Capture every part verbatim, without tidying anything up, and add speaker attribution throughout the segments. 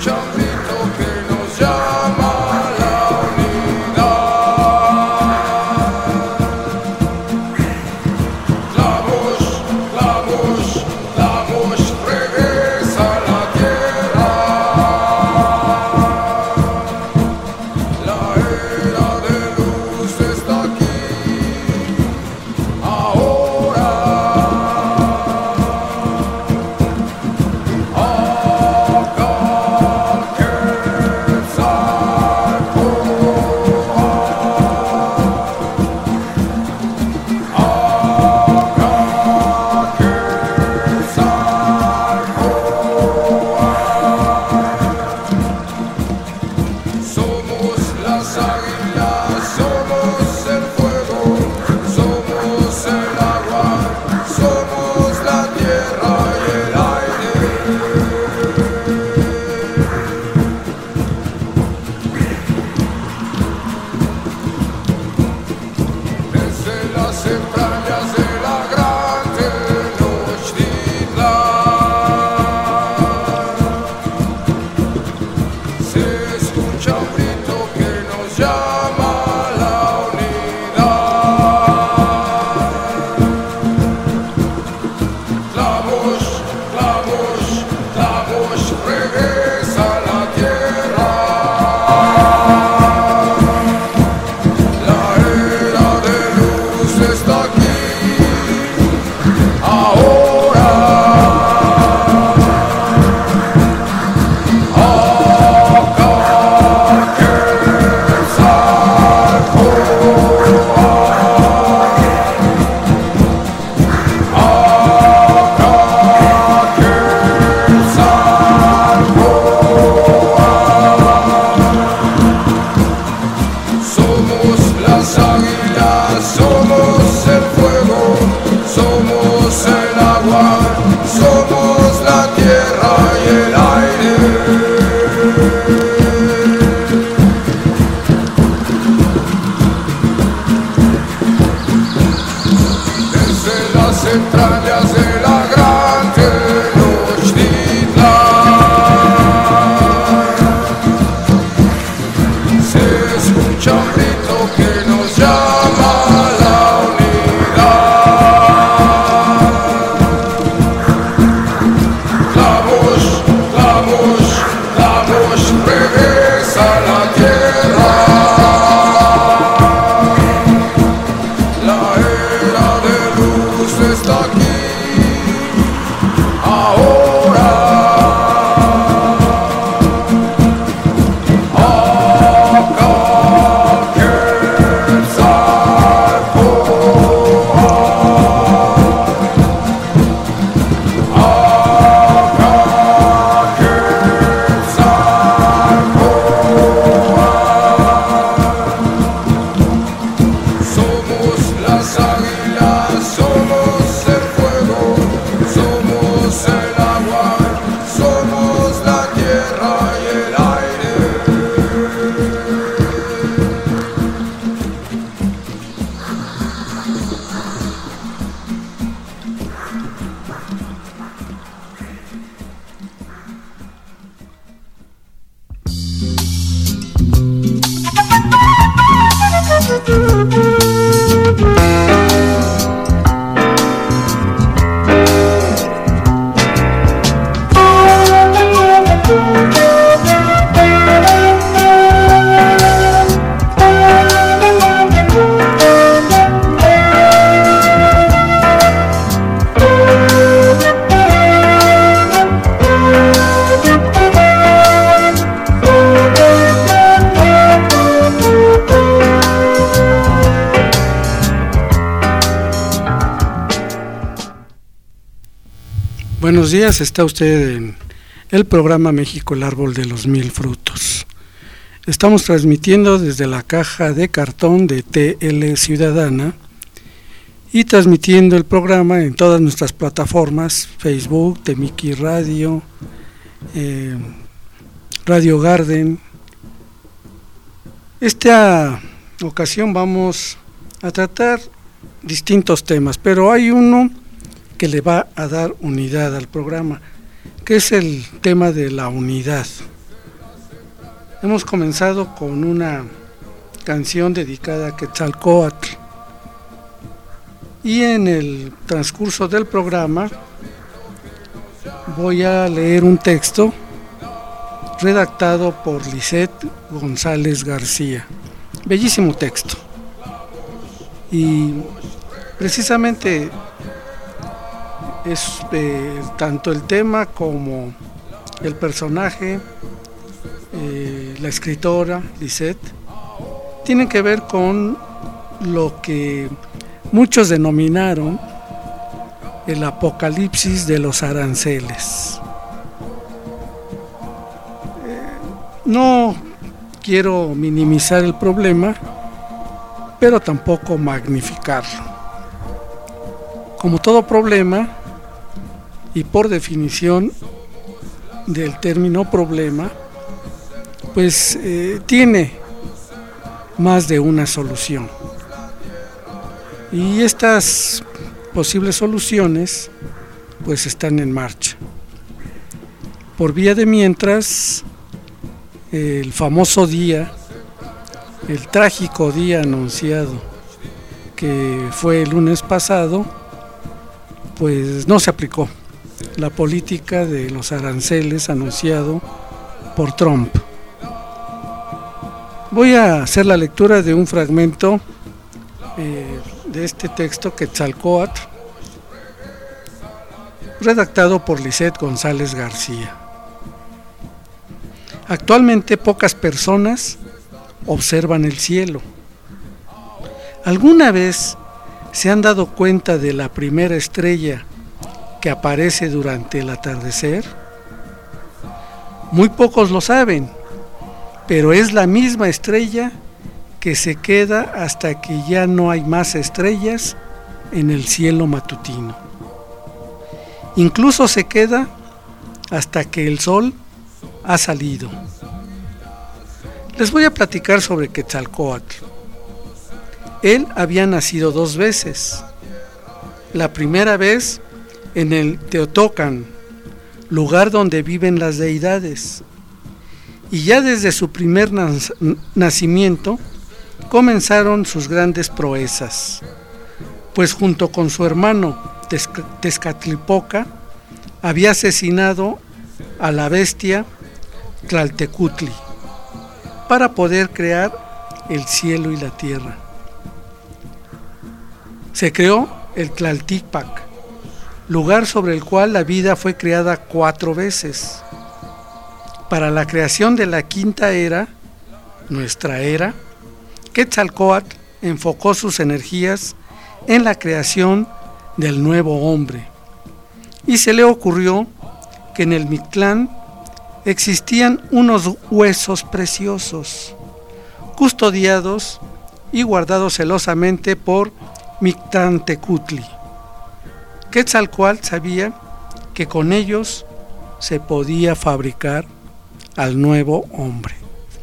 Speaker 1: Buenos días, está usted en el programa México, el árbol de los mil frutos. Estamos transmitiendo desde la caja de cartón de T L Ciudadana y transmitiendo el programa en todas nuestras plataformas, Facebook, Temiki Radio, eh, Radio Garden. Esta ocasión vamos a tratar distintos temas, pero hay uno que le va a dar unidad al programa, que es el tema de la unidad. Hemos comenzado con una canción dedicada a Quetzalcóatl y en el transcurso del programa voy a leer un texto redactado por Lisette González García. Bellísimo texto. Y precisamente es eh, tanto el tema como el personaje, eh, la escritora Lisette, tienen que ver con lo que muchos denominaron el apocalipsis de los aranceles. Eh, no quiero minimizar el problema, pero tampoco magnificarlo. Como todo problema, y por definición del término problema, pues eh, tiene más de una solución. Y estas posibles soluciones pues están en marcha. Por vía de mientras, el famoso día, el trágico día anunciado que fue el lunes pasado, pues no se aplicó la política de los aranceles anunciado por Trump. Voy a hacer la lectura de un fragmento eh, de este texto, Quetzalcóatl, redactado por Lisette González García. Actualmente pocas personas observan el cielo. ¿Alguna vez se han dado cuenta de la primera estrella que aparece durante el atardecer? Muy pocos lo saben, pero es la misma estrella que se queda hasta que ya no hay más estrellas en el cielo matutino. Incluso se queda hasta que el sol ha salido. Les voy a platicar sobre Quetzalcóatl. Él había nacido dos veces. La primera vez en el Teotocan, lugar donde viven las deidades. Y ya desde su primer nacimiento comenzaron sus grandes proezas, pues junto con su hermano Tezcatlipoca había asesinado a la bestia Tlaltecutli para poder crear el cielo y la tierra. Se creó el Tlaltipac, lugar sobre el cual la vida fue creada cuatro veces. Para la creación de la quinta era, nuestra era, Quetzalcóatl enfocó sus energías en la creación del nuevo hombre, y se le ocurrió que en el Mictlán existían unos huesos preciosos, custodiados y guardados celosamente por Mictlantecutli. Quetzalcóatl sabía que con ellos se podía fabricar al nuevo hombre.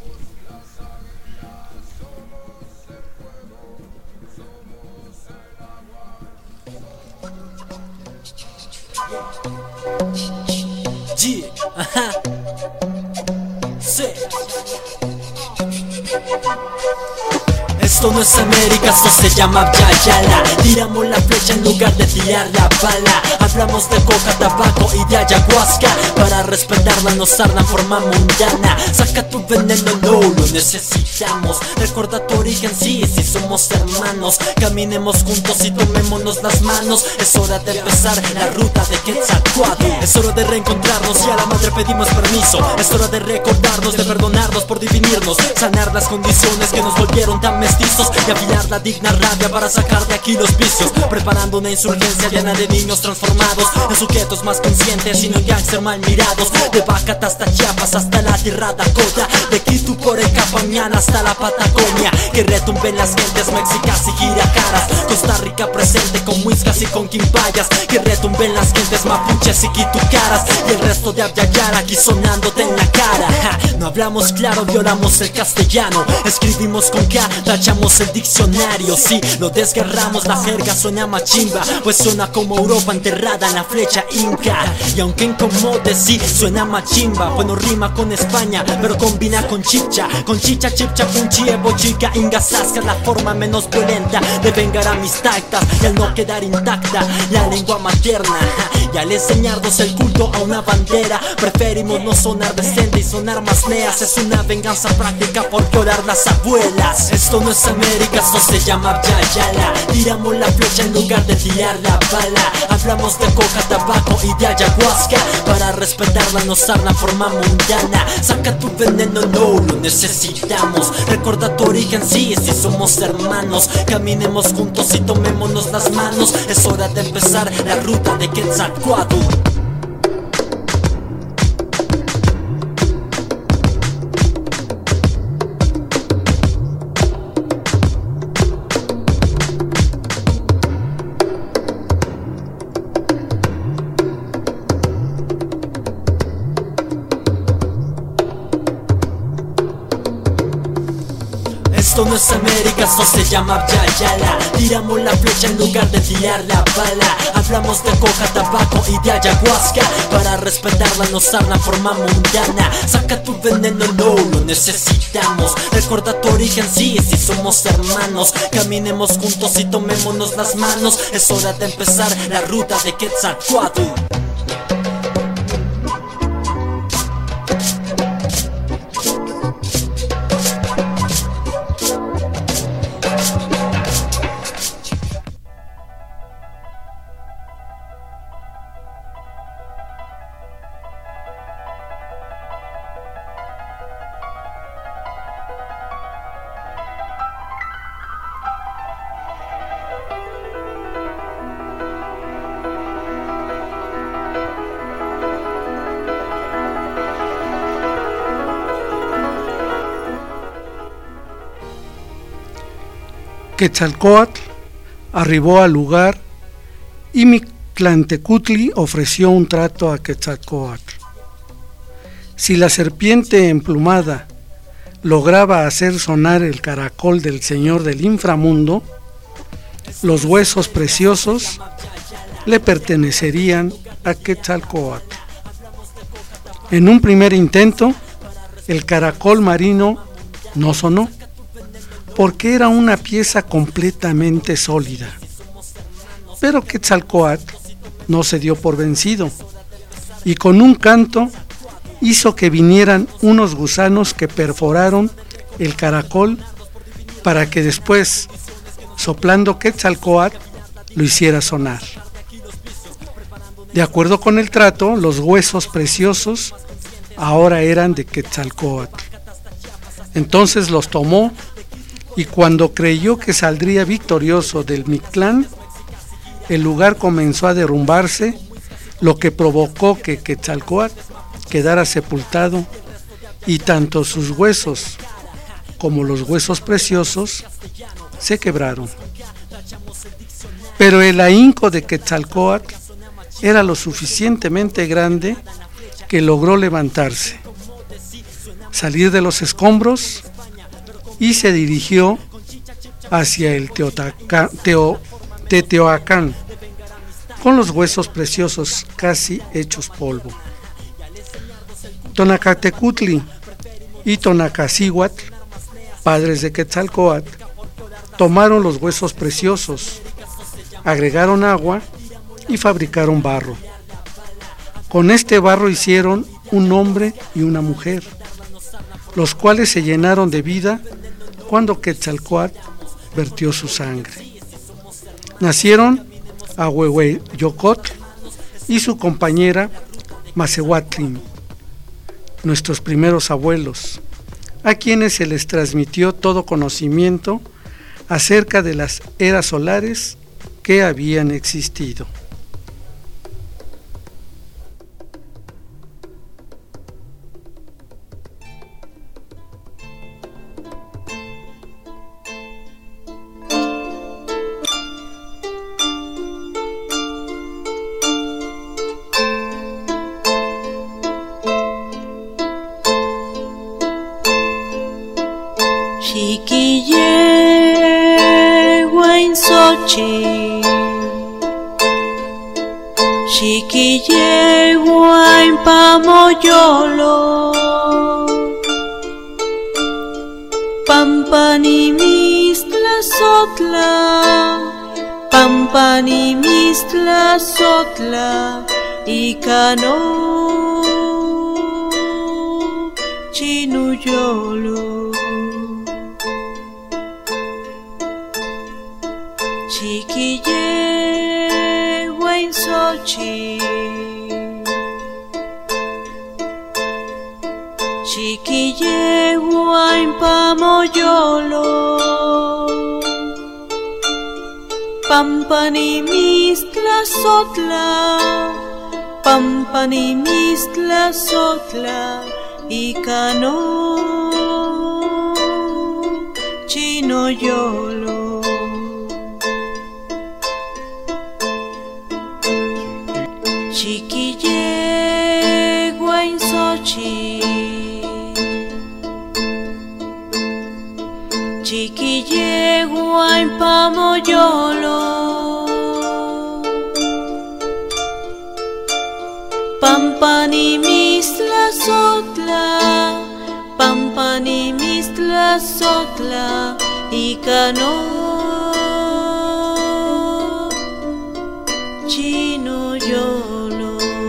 Speaker 2: Yeah, ajá. Sí. Esto no es América, esto se llama Yayala. Tiramos la flecha en lugar de tirar la bala. Hablamos de coca, tabaco y de ayahuasca. Para respetarla nos ardan forma mundana. Saca tu veneno, no lo necesitamos. Recuerda tu origen, sí, sí somos hermanos. Caminemos juntos y tomémonos las manos. Es hora de empezar la ruta de Quetzalcóatl. Es hora de reencontrarnos y a la madre pedimos permiso. Es hora de recordarnos, de perdonarnos por dividirnos. Sanar las condiciones que nos volvieron tan mestizos y afilar la digna rabia para sacar de aquí los vicios. Preparando una insurgencia llena de niños transformados en sujetos más conscientes y no gangster mal mirados. De Bacata hasta Chiapas hasta la tierra Dakota, de Quito por el Capamián hasta la Patagonia. Que retumben las gentes mexicas y giracaras. Costa Rica presente con muiscas y con quimpayas. Que retumben las gentes mapuches y quitucaras. Y el resto de Abya Yala aquí sonándote en la cara. Ja, No hablamos claro, violamos el castellano. Escribimos con K, tachamos el diccionario. Sí, lo desgarramos, la jerga suena machimba, pues suena como Europa enterrada en la flecha inca. Y aunque incomode, sí, suena machimba, pues no rima con España, pero combina con chicha. Con chicha, chipcha, punchi, evo, chica, ingasasca, la forma menos violenta de vengar a mis tactas y al no quedar intacta la lengua materna. Y al enseñarnos el culto a una bandera, preferimos no sonar decente y sonar más neas. Es una venganza práctica por violar las abuelas. Esto no es América, esto se llama Yayala. Tiramos la flecha en lugar de tirar la bala. Hablamos de coca, tabaco y de ayahuasca. Para respetarla nos hablan forma mundana. Saca tu veneno, no lo necesitamos. Recuerda tu origen, sí, si somos hermanos. Caminemos juntos y tomémonos las manos. Es hora de empezar la ruta de Quetzalcóatl. Esto no es América, esto se llama Yayala. Tiramos la flecha en lugar de tirar la bala. Hablamos de coca, tabaco y de ayahuasca. Para respetarla nos hablan forma mundana. Saca tu veneno, no lo necesitamos. Recuerda tu origen, sí, si somos hermanos. Caminemos juntos y tomémonos las manos. Es hora de empezar la ruta de Quetzalcóatl.
Speaker 1: Quetzalcóatl arribó al lugar y Mictlantecutli ofreció un trato a Quetzalcóatl. Si la serpiente emplumada lograba hacer sonar el caracol del señor del inframundo, los huesos preciosos le pertenecerían a Quetzalcóatl. En un primer intento, el caracol marino no sonó, porque era una pieza completamente sólida. Pero Quetzalcóatl no se dio por vencido, y con un canto hizo que vinieran unos gusanos que perforaron el caracol para que después, soplando Quetzalcóatl, lo hiciera sonar. De acuerdo con el trato, los huesos preciosos ahora eran de Quetzalcóatl. Entonces los tomó, y cuando creyó que saldría victorioso del Mictlán, el lugar comenzó a derrumbarse, lo que provocó que Quetzalcóatl quedara sepultado, y tanto sus huesos como los huesos preciosos se quebraron. Pero el ahínco de Quetzalcóatl era lo suficientemente grande que logró levantarse, salir de los escombros, y se dirigió hacia el Teotaca, Teo, Teotihuacán, con los huesos preciosos casi hechos polvo. Tonacatecutli y Tonacacíhuatl, padres de Quetzalcóatl, tomaron los huesos preciosos, agregaron agua y fabricaron barro. Con este barro hicieron un hombre y una mujer, los cuales se llenaron de vida cuando Quetzalcóatl vertió su sangre. Nacieron Ahuehueyocotl y su compañera Macehuatlin, nuestros primeros abuelos, a quienes se les transmitió todo conocimiento acerca de las eras solares que habían existido.
Speaker 3: Chiquilleguain Xochitl, Chiquilleguain Pamoyolo, Pampanimistla Sotla, Pampanimistla Sotla, Icano Chinuyolo. Chiquilleguain Xochitl, Chiquilleguain Pamoyolo, Pampanimistla Sotla, Pampanimistla Sotla, Icano Chinoyolo. Chiquilleguain Xochitl, Chiquilleguain Pamoyolo, Pampanimistla Sotla, Pampanimistla Sotla, Icano Chinoyolo.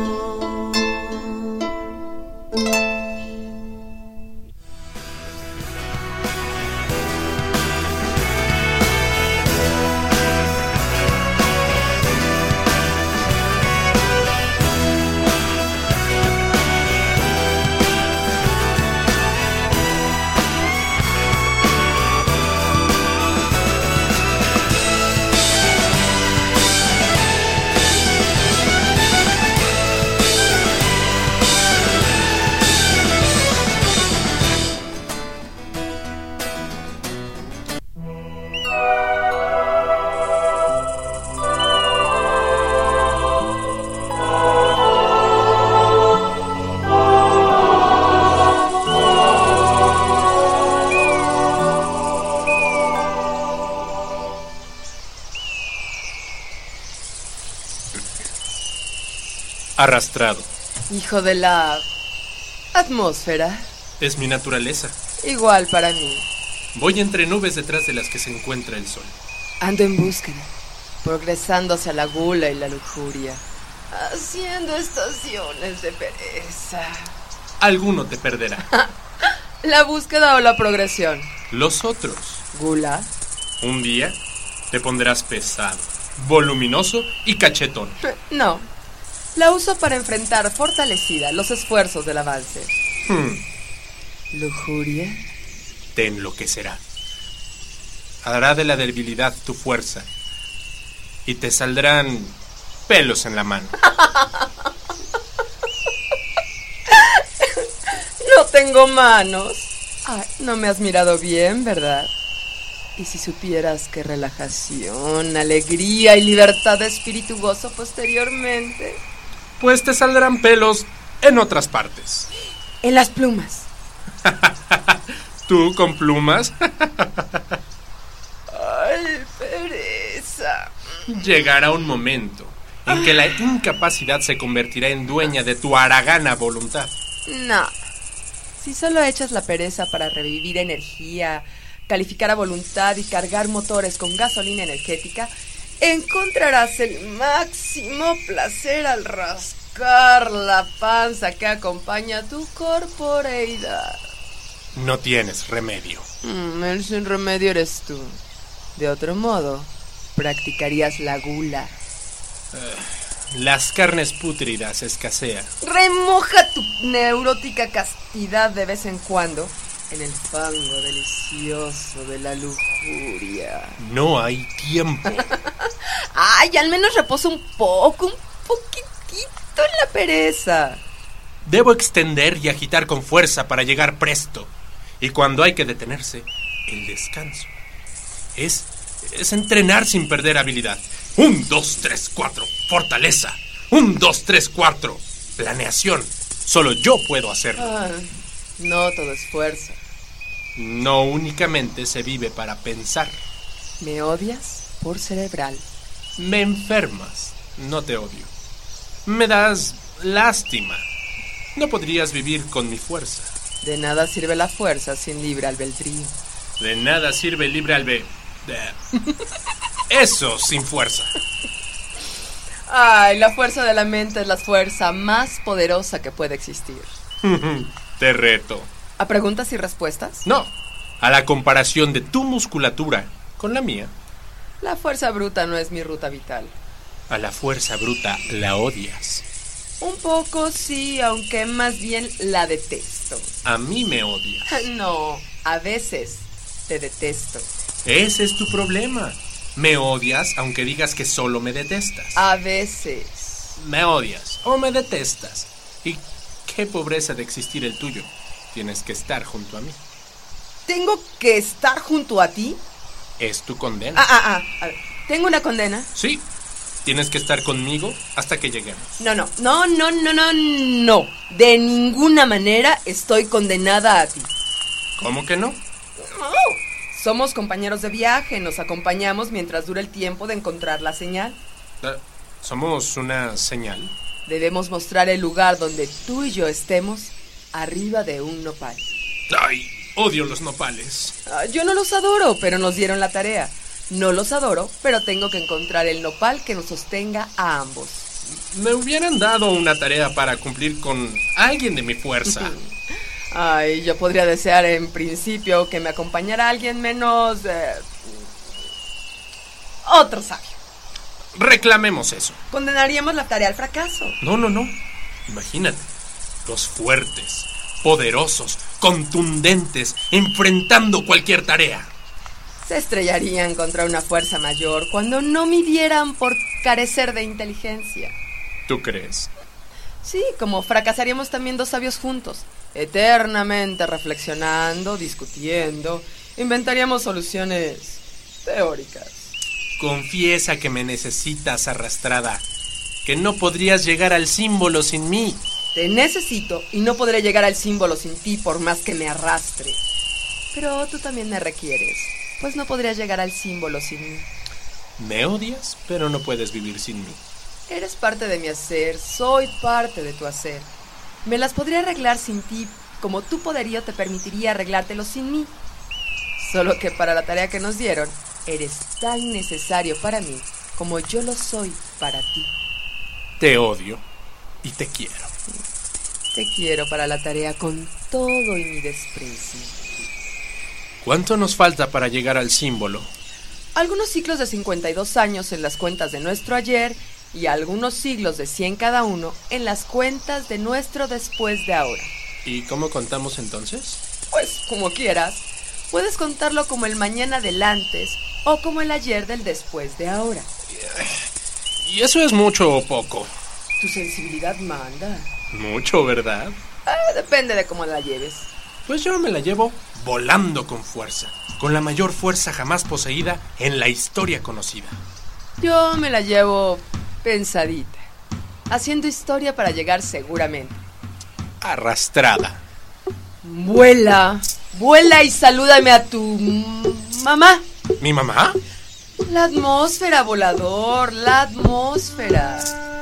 Speaker 4: Arrastrado.
Speaker 5: Hijo de la atmósfera.
Speaker 4: Es mi naturaleza.
Speaker 5: Igual para mí.
Speaker 4: Voy entre nubes detrás de las que se encuentra el sol.
Speaker 5: Ando en búsqueda, progresando hacia la gula y la lujuria, haciendo estaciones de pereza.
Speaker 4: Alguno te perderá.
Speaker 5: ¿La búsqueda o la progresión?
Speaker 4: Los otros.
Speaker 5: ¿Gula?
Speaker 4: Un día te pondrás pesado, voluminoso y cachetón.
Speaker 5: No. La uso para enfrentar fortalecida los esfuerzos del avance.
Speaker 4: Hmm.
Speaker 5: ¿Lujuria?
Speaker 4: Te enloquecerá. Hará de la debilidad tu fuerza y te saldrán pelos en la mano.
Speaker 5: No tengo manos. Ay, no me has mirado bien, ¿verdad? Y si supieras qué relajación, alegría y libertad de espíritu gozo posteriormente.
Speaker 4: Pues te saldrán pelos en otras partes.
Speaker 5: En las plumas.
Speaker 4: ¿Tú con plumas?
Speaker 5: Ay, pereza.
Speaker 4: Llegará un momento en que la incapacidad se convertirá en dueña de tu haragana voluntad.
Speaker 5: No. Si solo echas la pereza para revivir energía, calificar a voluntad y cargar motores con gasolina energética, encontrarás el máximo placer al rascar la panza que acompaña a tu corporeidad.
Speaker 4: No tienes remedio.
Speaker 5: Mm, el sin remedio eres tú. De otro modo, practicarías la gula.
Speaker 4: Uh, las carnes pútridas escasean.
Speaker 5: Remoja tu neurótica castidad de vez en cuando en el fango delicioso de la lujuria.
Speaker 4: No hay tiempo.
Speaker 5: Ay, al menos reposa un poco, un poquitito en la pereza.
Speaker 4: Debo extender y agitar con fuerza para llegar presto. Y cuando hay que detenerse, el descanso. Es, es entrenar sin perder habilidad. Un, dos, tres, cuatro. Fortaleza. Un, dos, tres, cuatro. Planeación. Solo yo puedo hacerlo.
Speaker 5: Ah, no todo es fuerza.
Speaker 4: No únicamente se vive para pensar.
Speaker 5: ¿Me odias por cerebral?
Speaker 4: Me enfermas, no te odio. Me das lástima. No podrías vivir con mi fuerza.
Speaker 5: De nada sirve la fuerza sin libre albedrío.
Speaker 4: De nada sirve el libre albedrío. Eso sin fuerza.
Speaker 5: Ay, la fuerza de la mente es la fuerza más poderosa que puede existir.
Speaker 4: Te reto.
Speaker 5: ¿A preguntas y respuestas?
Speaker 4: No, a la comparación de tu musculatura con la mía.
Speaker 5: La fuerza bruta no es mi ruta vital.
Speaker 4: A la fuerza bruta la odias.
Speaker 5: Un poco sí, aunque más bien la detesto.
Speaker 4: A mí me odias.
Speaker 5: No, a veces te detesto.
Speaker 4: Ese es tu problema. Me odias aunque digas que solo me detestas.
Speaker 5: A veces.
Speaker 4: Me odias o me detestas. Y qué pobreza de existir el tuyo. Tienes que estar junto a mí.
Speaker 5: ¿Tengo que estar junto a ti?
Speaker 4: Es tu condena.
Speaker 5: Ah, ah, ah. A ver, ¿tengo una condena?
Speaker 4: Sí. Tienes que estar conmigo hasta que lleguemos.
Speaker 5: No, no, no, no, no, no, no. De ninguna manera estoy condenada a ti.
Speaker 4: ¿Cómo que no?
Speaker 5: No. Somos compañeros de viaje, nos acompañamos mientras dura el tiempo de encontrar la señal.
Speaker 4: ¿Somos una señal?
Speaker 5: Debemos mostrar el lugar donde tú y yo estemos arriba de un nopal.
Speaker 4: ¡Ay! Odio los nopales.
Speaker 5: Ah, yo no los adoro, pero nos dieron la tarea. No los adoro, pero tengo que encontrar el nopal que nos sostenga a ambos.
Speaker 4: Me hubieran dado una tarea para cumplir con alguien de mi fuerza.
Speaker 5: Ay, yo podría desear en principio que me acompañara alguien menos... Eh, otro sabio.
Speaker 4: Reclamemos eso.
Speaker 5: Condenaríamos la tarea al fracaso.
Speaker 4: No, no, no. Imagínate. Los fuertes, poderosos, contundentes, enfrentando cualquier tarea.
Speaker 5: Se estrellarían contra una fuerza mayor cuando no midieran por carecer de inteligencia.
Speaker 4: ¿Tú crees?
Speaker 5: Sí, como fracasaríamos también dos sabios juntos, eternamente reflexionando, discutiendo, inventaríamos soluciones teóricas.
Speaker 4: Confiesa que me necesitas arrastrada, que no podrías llegar al símbolo sin mí.
Speaker 5: Te necesito y no podré llegar al símbolo sin ti por más que me arrastre. Pero tú también me requieres, pues no podrías llegar al símbolo sin mí.
Speaker 4: Me odias, pero no puedes vivir sin mí.
Speaker 5: Eres parte de mi hacer, soy parte de tu hacer. Me las podría arreglar sin ti, como tu poderío te permitiría arreglártelo sin mí. Solo que para la tarea que nos dieron, eres tan necesario para mí como yo lo soy para ti.
Speaker 4: Te odio y te quiero.
Speaker 5: Te quiero para la tarea con todo y mi desprecio.
Speaker 4: ¿Cuánto nos falta para llegar al símbolo?
Speaker 5: Algunos ciclos de cincuenta y dos años en las cuentas de nuestro ayer y algunos siglos de cien cada uno en las cuentas de nuestro después de ahora.
Speaker 4: ¿Y cómo contamos entonces?
Speaker 5: Pues como quieras. Puedes contarlo como el mañana del antes o como el ayer del después de ahora.
Speaker 4: ¿Y eso es mucho o poco?
Speaker 5: Tu sensibilidad manda.
Speaker 4: Mucho, ¿verdad?
Speaker 5: Ah, depende de cómo la lleves.
Speaker 4: Pues yo me la llevo volando con fuerza, con la mayor fuerza jamás poseída en la historia conocida.
Speaker 5: Yo me la llevo pensadita, haciendo historia para llegar seguramente.
Speaker 4: Arrastrada.
Speaker 5: Vuela, vuela y salúdame a tu mamá.
Speaker 4: ¿Mi mamá?
Speaker 5: La atmósfera, volador, la atmósfera.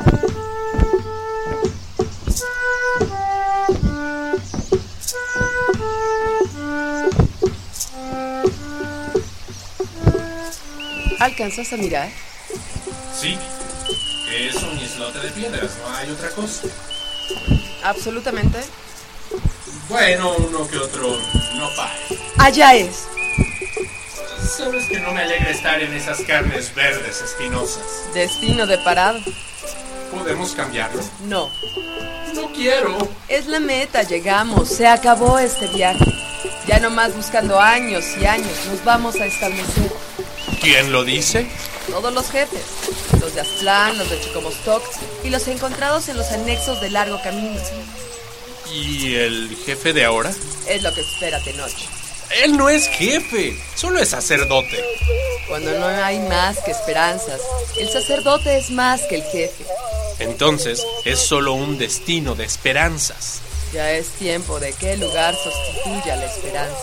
Speaker 5: ¿Alcanzas a mirar?
Speaker 4: Sí. Es un islote de piedras, no hay otra cosa.
Speaker 5: Absolutamente.
Speaker 4: Bueno, uno que otro nopal.
Speaker 5: Allá es.
Speaker 4: Sabes que no me alegra estar en esas carnes verdes espinosas.
Speaker 5: Destino de parado.
Speaker 4: ¿Podemos cambiarlo?
Speaker 5: No.
Speaker 4: No quiero.
Speaker 5: Es la meta, llegamos, se acabó este viaje. Ya no más buscando años y años, nos vamos a establecer.
Speaker 4: ¿Quién lo dice?
Speaker 5: Todos los jefes, los de Aztlán, los de Chicomostoc y los encontrados en los anexos de largo camino.
Speaker 4: ¿Y el jefe de ahora?
Speaker 5: Es lo que espera Tenoch.
Speaker 4: Él no es jefe, solo es sacerdote.
Speaker 5: Cuando no hay más que esperanzas, el sacerdote es más que el jefe.
Speaker 4: Entonces, es solo un destino de esperanzas.
Speaker 5: Ya es tiempo de que el lugar sustituya la esperanza.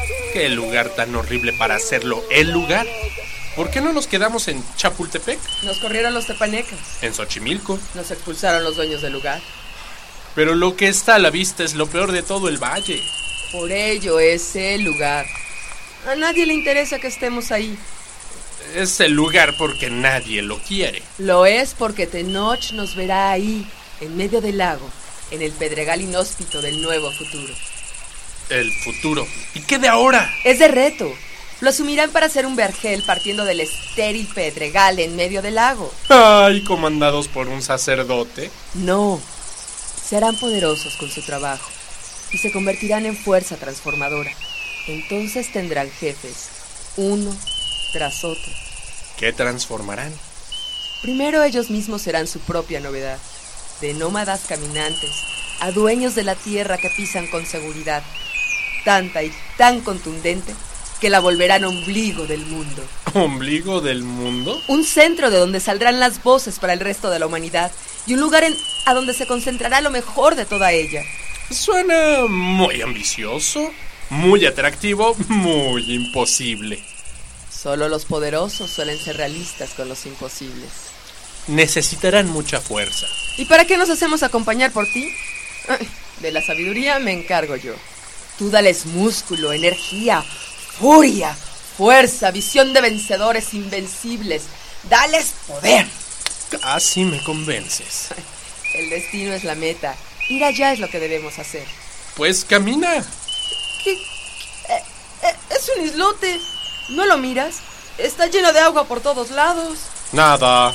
Speaker 4: Qué lugar tan horrible para hacerlo el lugar. ¿Por qué no nos quedamos en Chapultepec?
Speaker 5: Nos corrieron los tepanecas.
Speaker 4: En Xochimilco.
Speaker 5: Nos expulsaron los dueños del lugar.
Speaker 4: Pero lo que está a la vista es lo peor de todo el valle.
Speaker 5: Por ello es el lugar. A nadie le interesa que estemos ahí.
Speaker 4: Es el lugar porque nadie lo quiere.
Speaker 5: Lo es porque Tenoch nos verá ahí, en medio del lago, en el pedregal inhóspito del nuevo futuro.
Speaker 4: El futuro. ¿Y qué de ahora?
Speaker 5: Es de reto. Lo asumirán para hacer un vergel partiendo del estéril pedregal en medio del lago.
Speaker 4: Ay, comandados por un sacerdote.
Speaker 5: No. Serán poderosos con su trabajo y se convertirán en fuerza transformadora. Entonces tendrán jefes, uno tras otro.
Speaker 4: ¿Qué transformarán?
Speaker 5: Primero ellos mismos serán su propia novedad, de nómadas caminantes a dueños de la tierra que pisan con seguridad, tanta y tan contundente que la volverán ombligo del mundo.
Speaker 4: ¿Ombligo del mundo?
Speaker 5: Un centro de donde saldrán las voces para el resto de la humanidad y un lugar en, a donde se concentrará lo mejor de toda ella.
Speaker 4: Suena muy ambicioso, muy atractivo, muy imposible.
Speaker 5: Solo los poderosos suelen ser realistas con los imposibles.
Speaker 4: Necesitarán mucha fuerza.
Speaker 5: ¿Y para qué nos hacemos acompañar por ti? Ay, de la sabiduría me encargo yo. Tú dales músculo, energía, furia, fuerza, visión de vencedores invencibles. Dales poder.
Speaker 4: Casi me convences.
Speaker 5: El destino es la meta. Ir allá es lo que debemos hacer.
Speaker 4: Pues camina.
Speaker 5: ¿Qué? ¿Qué? Eh, eh, es un islote. ¿No lo miras? Está lleno de agua por todos lados.
Speaker 4: Nada.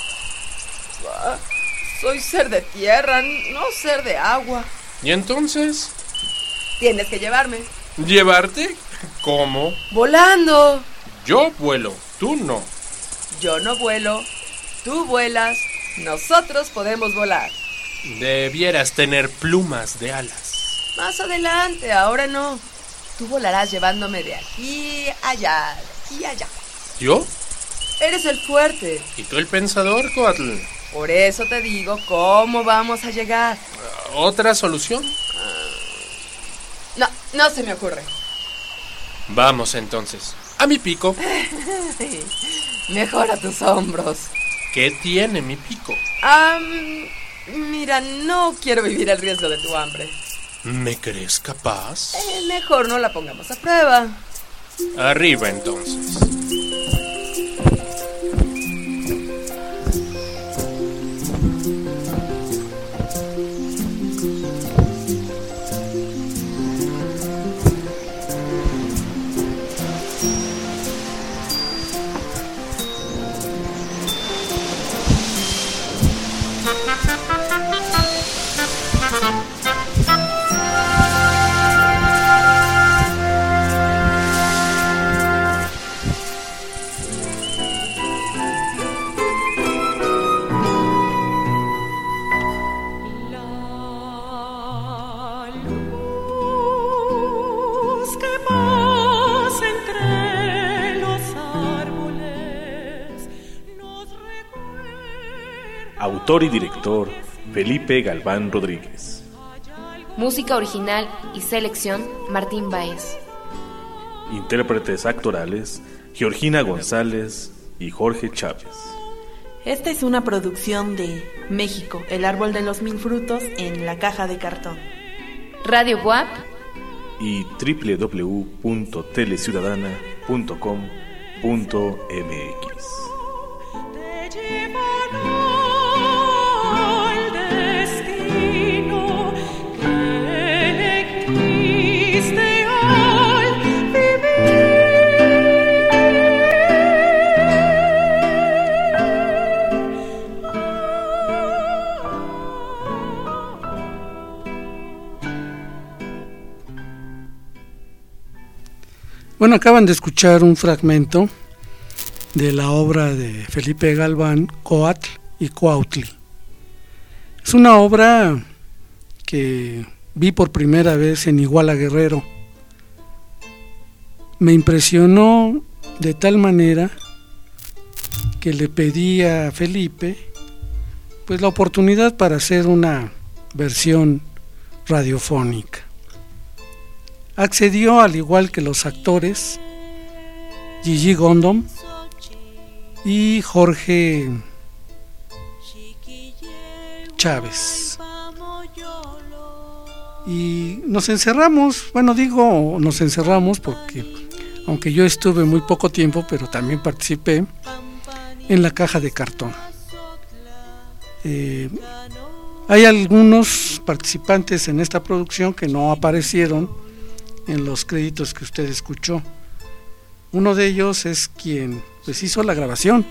Speaker 5: Ah, soy ser de tierra, no ser de agua.
Speaker 4: ¿Y entonces?
Speaker 5: Tienes que llevarme.
Speaker 4: ¿Llevarte? ¿Cómo?
Speaker 5: Volando.
Speaker 4: Yo vuelo, tú no.
Speaker 5: Yo no vuelo, tú vuelas, nosotros podemos volar.
Speaker 4: Debieras tener plumas de alas.
Speaker 5: Más adelante, ahora no. Tú volarás llevándome de aquí a allá, de aquí a allá.
Speaker 4: ¿Yo?
Speaker 5: Eres el fuerte.
Speaker 4: ¿Y tú el pensador, Coatl?
Speaker 5: Por eso te digo, ¿cómo vamos a llegar?
Speaker 4: ¿Otra solución?
Speaker 5: No, no se me ocurre.
Speaker 4: Vamos entonces. A mi pico.
Speaker 5: Mejor a tus hombros.
Speaker 4: ¿Qué tiene mi pico?
Speaker 5: Ah, mira, no quiero vivir el riesgo de tu hambre.
Speaker 4: ¿Me crees capaz?
Speaker 5: Eh, mejor no la pongamos a prueba.
Speaker 4: Arriba entonces.
Speaker 6: Autor y director Felipe Galván Rodríguez.
Speaker 7: Música original y selección Martín Báez.
Speaker 6: Intérpretes actorales Georgina González y Jorge Chávez.
Speaker 8: Esta es una producción de México, el árbol de los mil frutos en la caja de cartón.
Speaker 7: Radio B U A P
Speaker 6: y doble u doble u doble u punto teleciudadana punto com punto m x.
Speaker 1: Bueno, acaban de escuchar un fragmento de la obra de Felipe Galván, Coatl y Cuautli. Es una obra que vi por primera vez en Iguala Guerrero. Me impresionó de tal manera que le pedí a Felipe pues la oportunidad para hacer una versión radiofónica. accedió, al igual que los actores Gigi Gondom y Jorge Chávez. Y nos encerramos, bueno digo nos encerramos porque aunque yo estuve muy poco tiempo, pero también participé en La Caja de Cartón. Eh, hay algunos participantes en esta producción que no aparecieron en los créditos que usted escuchó. Uno de ellos es quien pues hizo la grabación.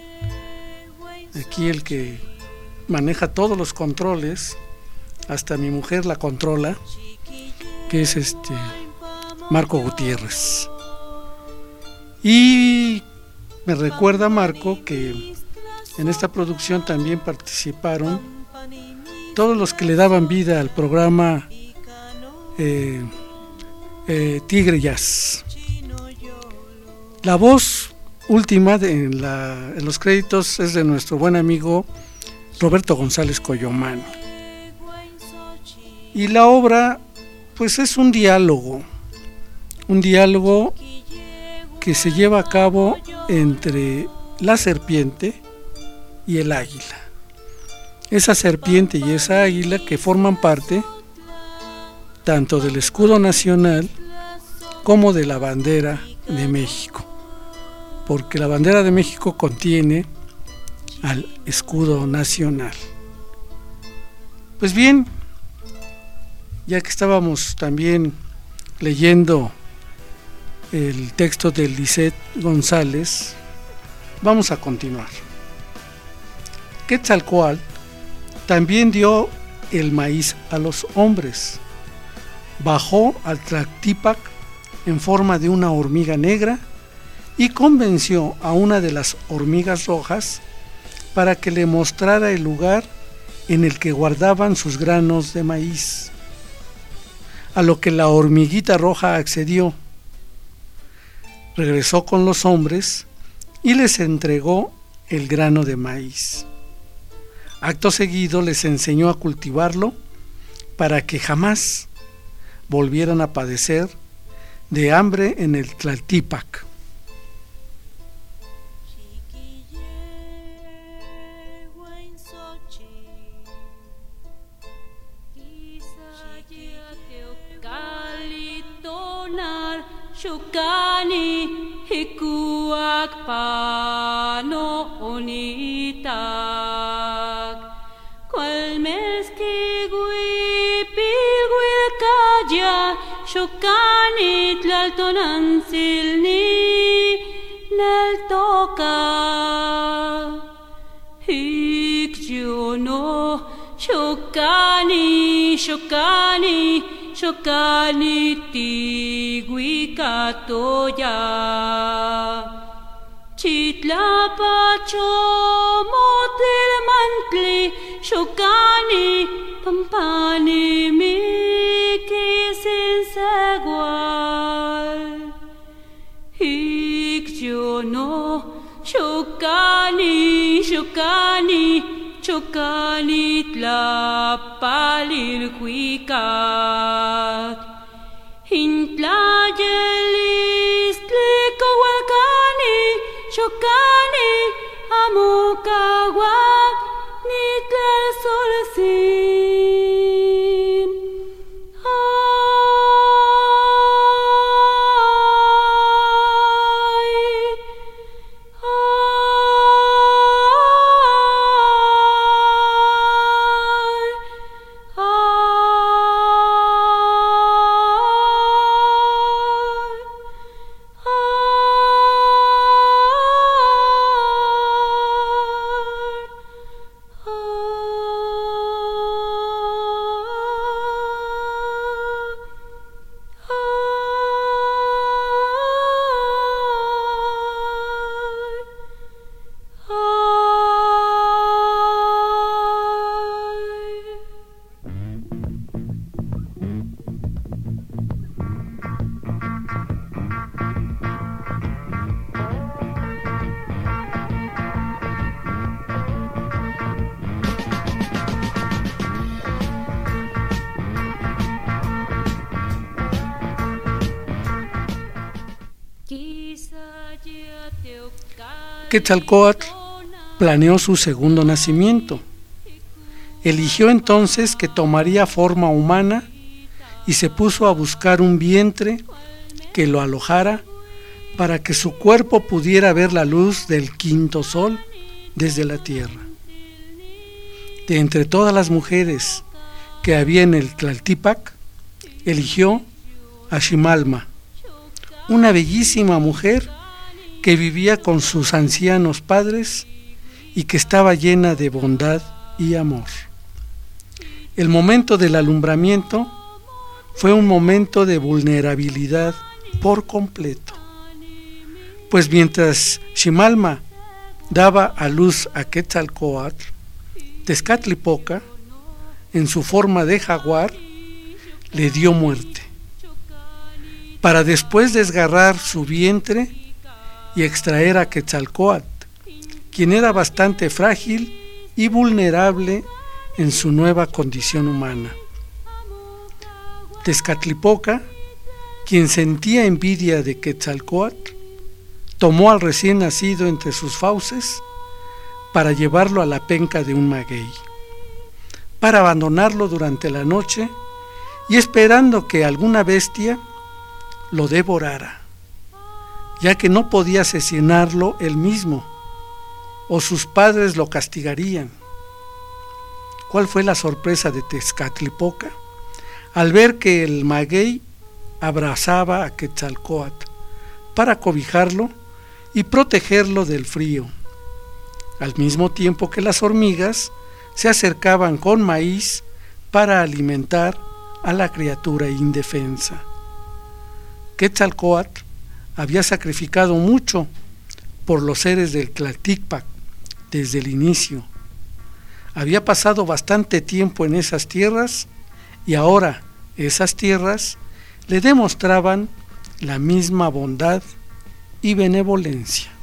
Speaker 1: Aquí el que maneja todos los controles, hasta mi mujer la controla, que es este Marco Gutiérrez. Y me recuerda Marco que en esta producción también participaron todos los que le daban vida al programa eh, eh, Tigre Jazz. La voz última de, en, la, en los créditos es de nuestro buen amigo Roberto González Coyomán. Y la obra pues es un diálogo, un diálogo que se lleva a cabo entre la serpiente y el águila. Esa serpiente y esa águila que forman parte tanto del escudo nacional como de la bandera de México, porque la bandera de México contiene al escudo nacional. Pues bien, ya que estábamos también leyendo el texto de Lisette González, vamos a continuar. Quetzalcóatl también dio el maíz a los hombres. Bajó al Tlaltípac en forma de una hormiga negra y convenció a una de las hormigas rojas para que le mostrara el lugar en el que guardaban sus granos de maíz, a lo que la hormiguita roja accedió. Regresó con los hombres y les entregó el grano de maíz. Acto seguido les enseñó a cultivarlo para que jamás volvieran a padecer de hambre en el Tlaltípac.
Speaker 3: Shukani hikuak pano onitak Cual meski gui pilguil kaya Shukani tlaltonan silni nel toka Hik juno Shukani Shukani Shokani tigui katoya Chitlapacho motil mantli Shokani pampani miki sin segual Hikyono Shokani Shokani Chokani tlapalil huicat Hintlayelis tlicowalcani Chokani amukawak nitlal solcin
Speaker 1: Quetzalcóatl planeó su segundo nacimiento. Eligió entonces que tomaría forma humana y se puso a buscar un vientre que lo alojara para que su cuerpo pudiera ver la luz del quinto sol desde la tierra. De entre todas las mujeres que había en el Tlaltípac, eligió a Ximalma, una bellísima mujer que vivía con sus ancianos padres y que estaba llena de bondad y amor. El momento del alumbramiento fue un momento de vulnerabilidad por completo, pues mientras Ximalma daba a luz a Quetzalcóatl, Tezcatlipoca, en su forma de jaguar, le dio muerte, para después desgarrar su vientre y extraer a Quetzalcóatl, quien era bastante frágil y vulnerable en su nueva condición humana. Tezcatlipoca, quien sentía envidia de Quetzalcóatl, tomó al recién nacido entre sus fauces para llevarlo a la penca de un maguey, para abandonarlo durante la noche y esperando que alguna bestia lo devorara, ya que no podía asesinarlo él mismo, o sus padres lo castigarían. ¿Cuál fue la sorpresa de Tezcatlipoca al ver que el maguey abrazaba a Quetzalcóatl para cobijarlo y protegerlo del frío, al mismo tiempo que las hormigas se acercaban con maíz para alimentar a la criatura indefensa? Quetzalcóatl había sacrificado mucho por los seres del Tlaltípac desde el inicio. Había pasado bastante tiempo en esas tierras y ahora esas tierras le demostraban la misma bondad y benevolencia.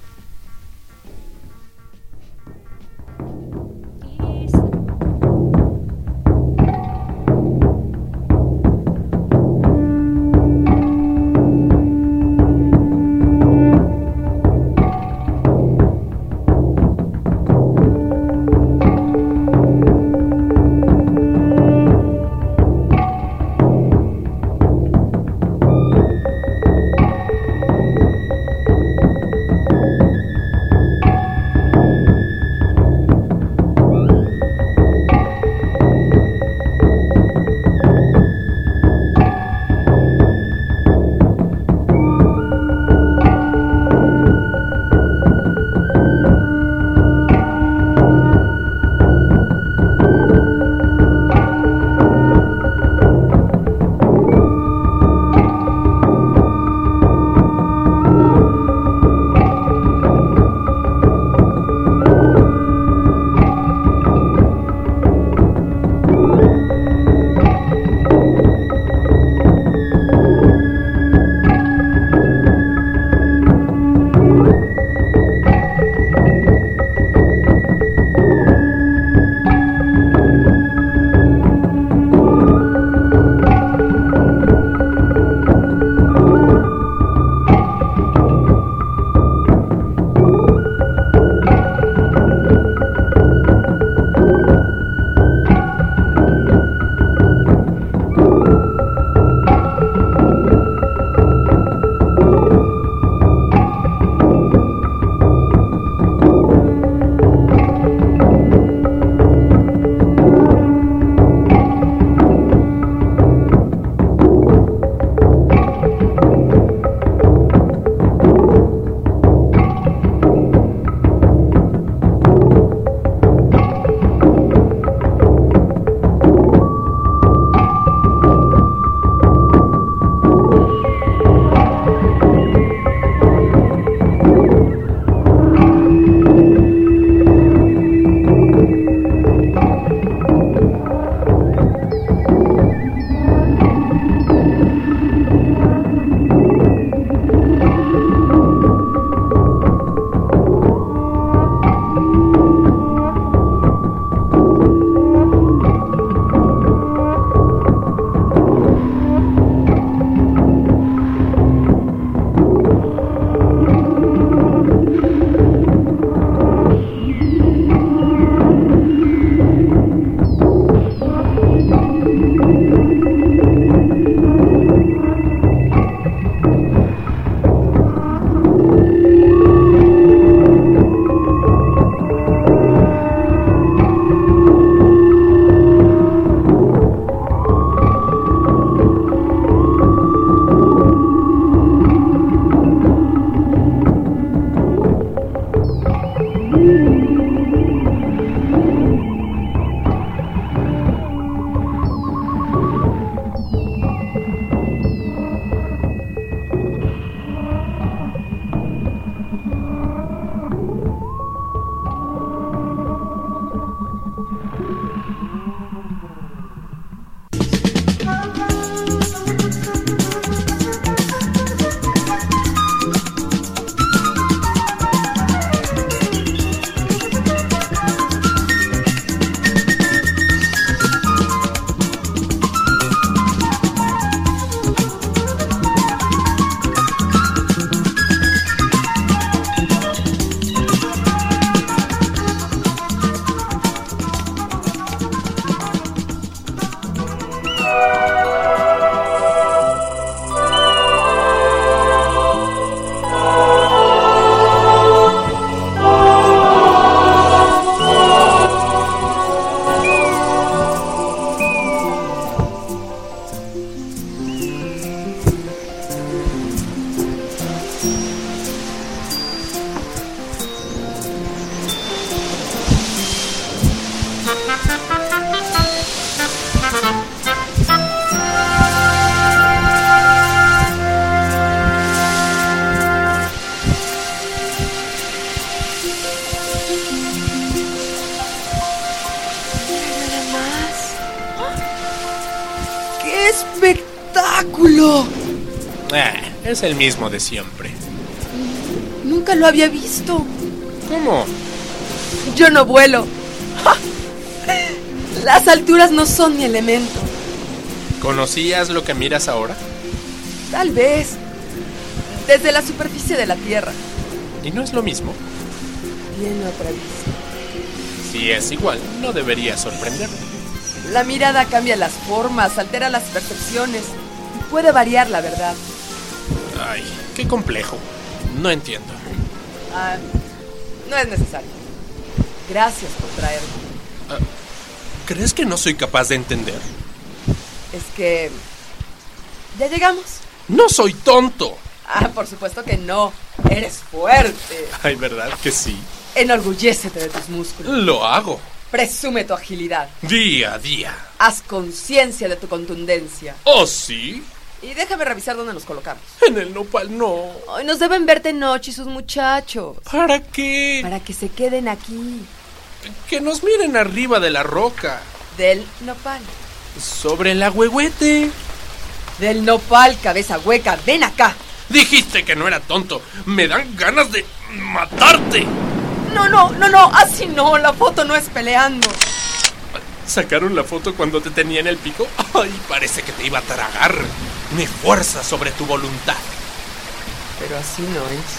Speaker 4: Es el mismo de siempre.
Speaker 5: Nunca lo había visto.
Speaker 4: ¿Cómo?
Speaker 5: Yo no vuelo. ¡Ja! Las alturas no son mi elemento.
Speaker 4: ¿Conocías lo que miras ahora?
Speaker 5: Tal vez. Desde la superficie de la Tierra.
Speaker 4: ¿Y no es lo mismo?
Speaker 5: Tiene otra vista.
Speaker 4: Si es igual, no debería sorprenderte.
Speaker 5: La mirada cambia las formas, altera las percepciones y puede variar la verdad.
Speaker 4: Ay, qué complejo. No entiendo.
Speaker 5: Ah, no es necesario. Gracias por traerme.
Speaker 4: Ah, ¿crees que no soy capaz de entender?
Speaker 5: Es que... ¿ya llegamos?
Speaker 4: ¡No soy tonto!
Speaker 5: Ah, por supuesto que no. Eres fuerte.
Speaker 4: Ay, ¿verdad que sí?
Speaker 5: Enorgullécete de tus músculos.
Speaker 4: Lo hago.
Speaker 5: Presume tu agilidad.
Speaker 4: Día a día.
Speaker 5: Haz conciencia de tu contundencia.
Speaker 4: ¿Oh, sí?
Speaker 5: Y déjame revisar dónde nos colocamos.
Speaker 4: En el nopal no.
Speaker 5: Hoy nos deben ver Tenoch y sus muchachos.
Speaker 4: ¿Para qué?
Speaker 5: Para que se queden aquí.
Speaker 4: Que nos miren arriba de la roca.
Speaker 5: Del nopal.
Speaker 4: Sobre el agüehuete.
Speaker 5: Del nopal, cabeza hueca, ven acá.
Speaker 4: Dijiste que no era tonto. Me dan ganas de matarte.
Speaker 5: No, no, no, no, así no. La foto no es peleando.
Speaker 4: ¿Sacaron la foto cuando te tenía en el pico? Ay, parece que te iba a tragar. Mi fuerza sobre tu voluntad.
Speaker 5: Pero así no es.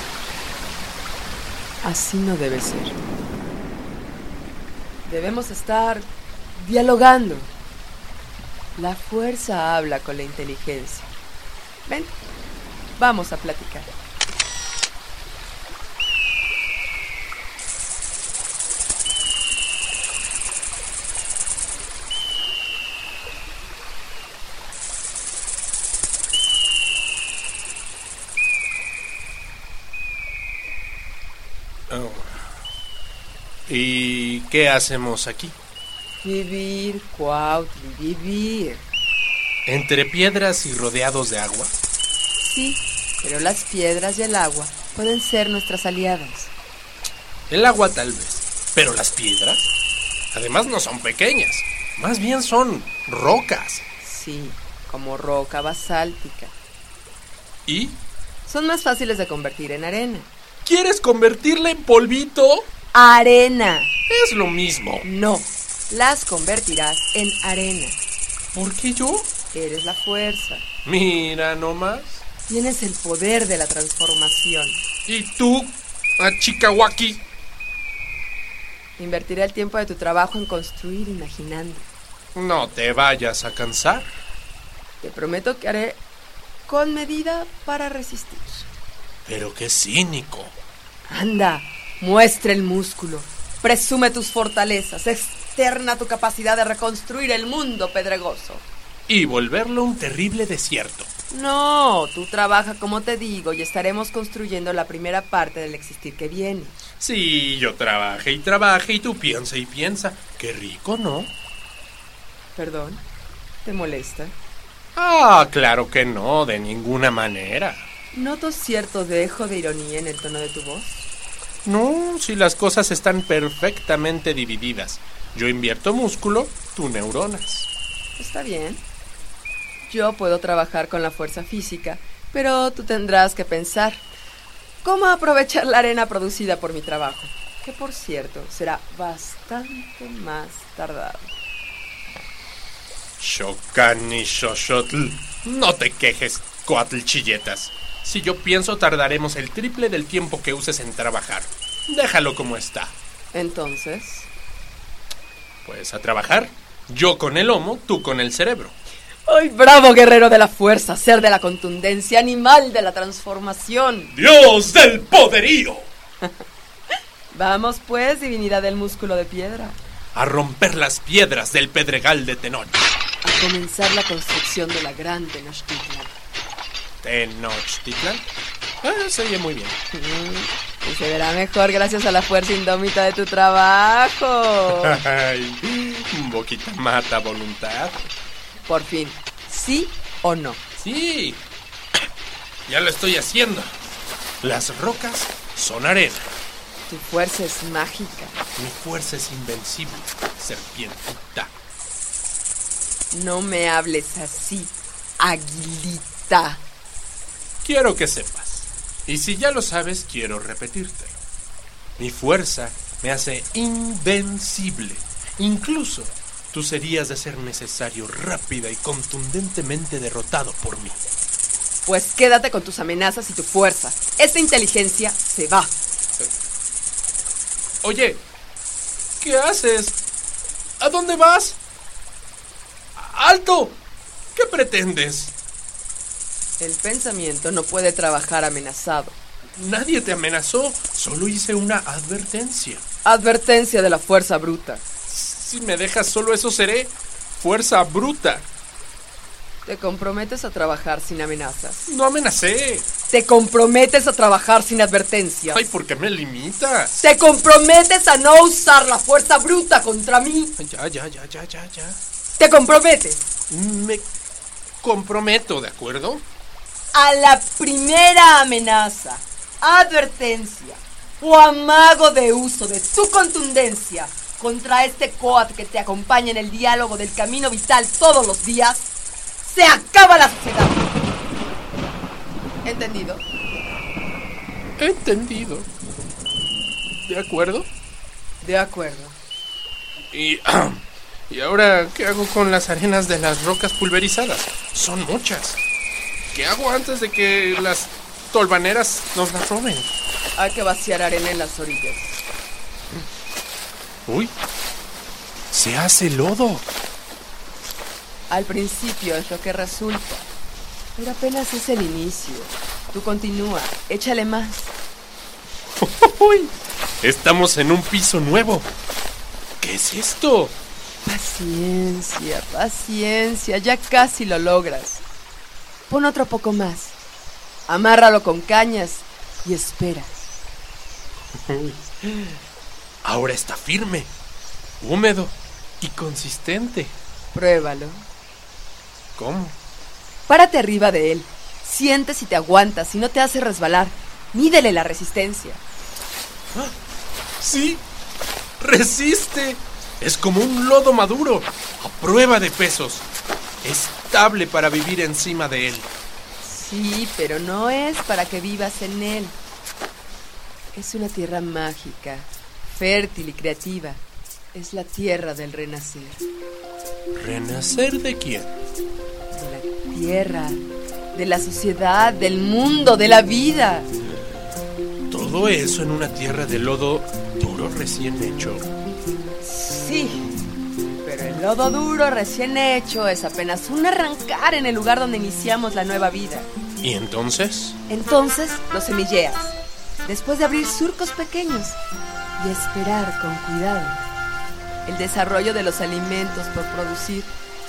Speaker 5: Así no debe ser. Debemos estar dialogando. La fuerza habla con la inteligencia. Ven, vamos a platicar.
Speaker 4: Oh. ¿Y qué hacemos aquí?
Speaker 5: Vivir, Cuautli, vivir.
Speaker 4: ¿Entre piedras y rodeados de agua?
Speaker 5: Sí, pero las piedras y el agua pueden ser nuestras aliadas.
Speaker 4: El agua tal vez, pero las piedras, además no son pequeñas, más bien son rocas.
Speaker 5: Sí, como roca basáltica.
Speaker 4: ¿Y?
Speaker 5: Son más fáciles de convertir en arena.
Speaker 4: ¿Quieres convertirla en polvito?
Speaker 5: Arena.
Speaker 4: Es lo mismo.
Speaker 5: No, las convertirás en arena.
Speaker 4: ¿Por qué yo?
Speaker 5: Eres la fuerza.
Speaker 4: Mira nomás.
Speaker 5: Tienes el poder de la transformación.
Speaker 4: ¿Y tú, Achikawaki?
Speaker 5: Invertiré el tiempo de tu trabajo en construir imaginando.
Speaker 4: No te vayas a cansar.
Speaker 5: Te prometo que haré con medida para resistir.
Speaker 4: Pero qué cínico.
Speaker 5: Anda, muestra el músculo. Presume tus fortalezas. Externa tu capacidad de reconstruir el mundo pedregoso.
Speaker 4: Y volverlo un terrible desierto.
Speaker 5: No, tú trabaja como te digo y estaremos construyendo la primera parte del existir que viene.
Speaker 4: Sí, yo trabaje y trabaje y tú piensa y piensa. Qué rico, ¿no?
Speaker 5: Perdón, ¿te molesta?
Speaker 4: Ah, claro que no, de ninguna manera.
Speaker 5: Noto cierto dejo de ironía en el tono de tu voz.
Speaker 4: No, si las cosas están perfectamente divididas. Yo invierto músculo, tú neuronas.
Speaker 5: Está bien. Yo puedo trabajar con la fuerza física, pero tú tendrás que pensar cómo aprovechar la arena producida por mi trabajo, que por cierto será bastante más tardado.
Speaker 4: Xocani Xoxotl, no te quejes, Coatl Chilletas. Si yo pienso tardaremos el triple del tiempo que uses en trabajar. Déjalo como está.
Speaker 5: Entonces,
Speaker 4: pues a trabajar. Yo con el lomo, tú con el cerebro.
Speaker 5: ¡ay, bravo guerrero de la fuerza, ser de la contundencia, animal de la transformación!
Speaker 4: ¡Dios del poderío!
Speaker 5: Vamos pues, divinidad del músculo de piedra.
Speaker 4: A romper las piedras del pedregal de Tenoch.
Speaker 5: A comenzar la construcción de la gran Tenochtitlan.
Speaker 4: ¿Tenochtitlan? Ah, se oye muy bien.
Speaker 5: Mm, y se verá mejor gracias a la fuerza indómita de tu trabajo.
Speaker 4: Ay, boquita mata voluntad.
Speaker 5: Por fin, ¿sí o no?
Speaker 4: Sí, ya lo estoy haciendo. Las rocas son arena.
Speaker 5: Tu fuerza es mágica.
Speaker 4: Mi fuerza es invencible, serpientita.
Speaker 5: No me hables así, aguilita.
Speaker 4: quiero que sepas. Y si ya lo sabes, quiero repetírtelo. Mi fuerza me hace invencible. Incluso tú serías, de ser necesario, rápida y contundentemente derrotado por mí.
Speaker 5: Pues quédate con tus amenazas y tu fuerza. Esta inteligencia se va.
Speaker 4: Oye, ¿qué haces? ¿A dónde vas? ¡Alto! ¿Qué pretendes?
Speaker 5: El pensamiento no puede trabajar amenazado.
Speaker 4: Nadie te amenazó, solo hice una advertencia.
Speaker 5: Advertencia de la fuerza bruta.
Speaker 4: Si me dejas solo, eso seré fuerza bruta.
Speaker 5: Te comprometes a trabajar sin amenazas.
Speaker 4: No amenacé.
Speaker 5: Te comprometes a trabajar sin advertencias.
Speaker 4: Ay, ¿por qué me limitas?
Speaker 5: Te comprometes a no usar la fuerza bruta contra mí.
Speaker 4: Ya, ya, ya, ya, ya, ya.
Speaker 5: Te comprometes.
Speaker 4: Me comprometo, ¿de acuerdo?
Speaker 5: A la primera amenaza, advertencia o amago de uso de tu contundencia contra este coat que te acompaña en el diálogo del camino vital todos los días, se acaba la sociedad. ¿Entendido?
Speaker 4: Entendido. ¿De acuerdo?
Speaker 5: De acuerdo.
Speaker 4: Y, ¿y ahora qué hago con las arenas de las rocas pulverizadas? Son muchas. ¿Qué hago antes de que las tolvaneras nos las roben?
Speaker 5: Hay que vaciar arena en las orillas.
Speaker 4: Uy, se hace lodo.
Speaker 5: Al principio es lo que resulta, pero apenas es el inicio. Tú continúa, échale más.
Speaker 4: Uy, estamos en un piso nuevo. ¿Qué es esto?
Speaker 5: Paciencia, paciencia, ya casi lo logras. Pon otro poco más. Amárralo con cañas y espera.
Speaker 4: Uy, ahora está firme, húmedo y consistente.
Speaker 5: Pruébalo.
Speaker 4: ¿Cómo?
Speaker 5: Párate arriba de él. Siente si te aguanta, si no te hace resbalar. Mídele la resistencia.
Speaker 4: ¡Ah! ¡Sí! ¡Resiste! Es como un lodo maduro, a prueba de pesos. Estable para vivir encima de él.
Speaker 5: Sí, pero no es para que vivas en él. Es una tierra mágica, fértil y creativa. Es la tierra del renacer.
Speaker 4: ¿Renacer de quién?
Speaker 5: De la tierra, de la sociedad, del mundo, de la vida.
Speaker 4: Todo eso en una tierra de lodo duro recién hecho.
Speaker 5: Sí, pero el lodo duro recién hecho es apenas un arrancar en el lugar donde iniciamos la nueva vida.
Speaker 4: ¿Y entonces?
Speaker 5: Entonces lo semilleas, después de abrir surcos pequeños y esperar con cuidado el desarrollo de los alimentos por producir.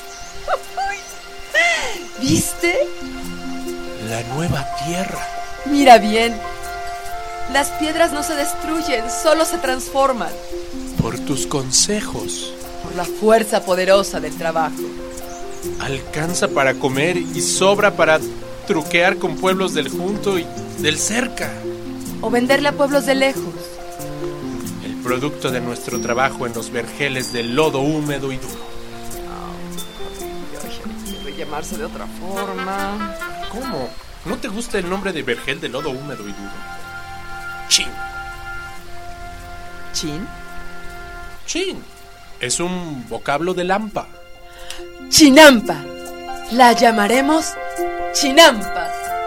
Speaker 5: ¿Viste?
Speaker 4: La nueva tierra.
Speaker 5: Mira bien, las piedras no se destruyen, solo se transforman.
Speaker 4: Por tus consejos.
Speaker 5: Por la fuerza poderosa del trabajo.
Speaker 4: Alcanza para comer y sobra para truquear con pueblos del junto y del cerca.
Speaker 5: O venderle a pueblos de lejos.
Speaker 4: El producto de nuestro trabajo en los vergeles de lodo húmedo y duro.
Speaker 5: Debe llamarse de otra forma.
Speaker 4: ¿Cómo? ¿No te gusta el nombre de vergel de lodo húmedo y duro? Chin.
Speaker 5: ¿Chin?
Speaker 4: Chin. Es un vocablo de Lampa.
Speaker 5: Chinampa. La llamaremos Chinampa.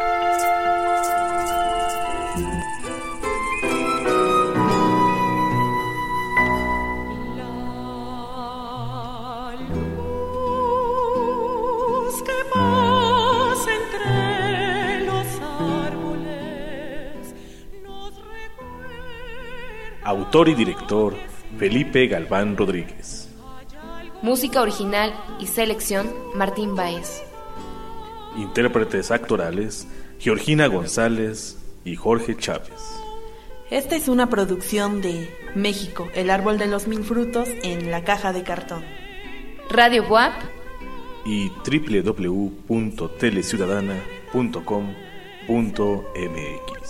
Speaker 6: Autor y director Felipe Galván Rodríguez.
Speaker 7: Música original y selección Martín Báez.
Speaker 6: Intérpretes actorales Georgina González y Jorge Chávez.
Speaker 8: Esta es una producción de México, el árbol de los mil frutos en la caja de cartón.
Speaker 7: Radio W A P
Speaker 6: y doble u doble u doble u punto teleciudadana punto com punto m x.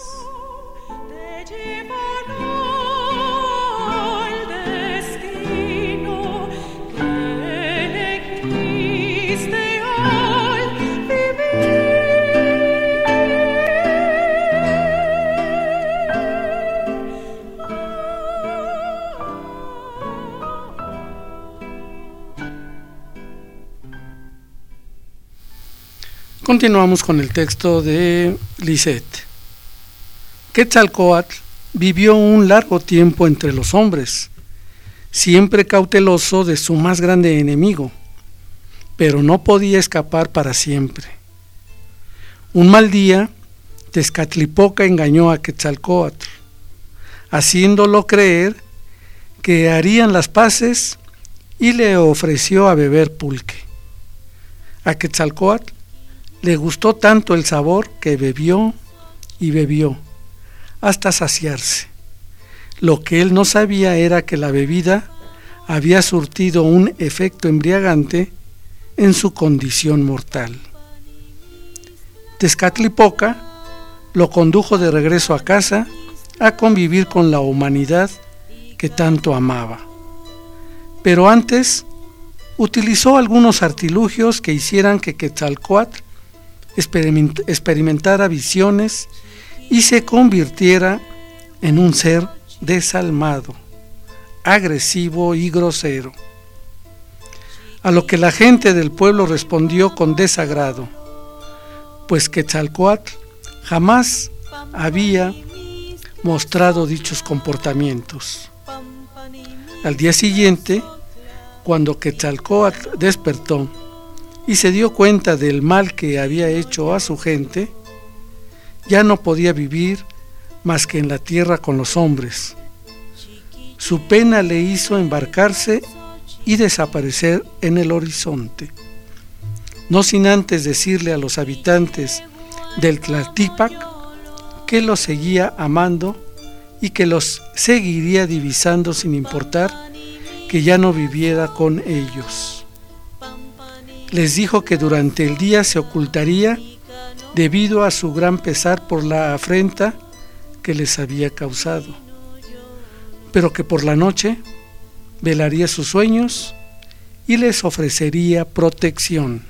Speaker 3: Vivir.
Speaker 1: Continuamos con el texto de Lisette. Quetzalcóatl vivió un largo tiempo entre los hombres, siempre cauteloso de su más grande enemigo, pero no podía escapar para siempre. Un mal día, Tezcatlipoca engañó a Quetzalcóatl, haciéndolo creer que harían las paces y le ofreció a beber pulque. A Quetzalcóatl le gustó tanto el sabor que bebió y bebió hasta saciarse. Lo que él no sabía era que la bebida había surtido un efecto embriagante en su condición mortal. Tezcatlipoca lo condujo de regreso a casa a convivir con la humanidad que tanto amaba. Pero antes utilizó algunos artilugios que hicieran que Quetzalcóatl experiment- experimentara visiones y se convirtiera en un ser desalmado, agresivo y grosero. A lo que la gente del pueblo respondió con desagrado, pues Quetzalcóatl jamás había mostrado dichos comportamientos. Al día siguiente, cuando Quetzalcóatl despertó y se dio cuenta del mal que había hecho a su gente, ya no podía vivir más que en la tierra con los hombres. Su pena le hizo embarcarse y desaparecer en el horizonte, no sin antes decirle a los habitantes del Tlaltípac que los seguía amando y que los seguiría divisando sin importar que ya no viviera con ellos. Les dijo que durante el día se ocultaría debido a su gran pesar por la afrenta que les había causado, pero que por la noche velaría sus sueños y les ofrecería protección.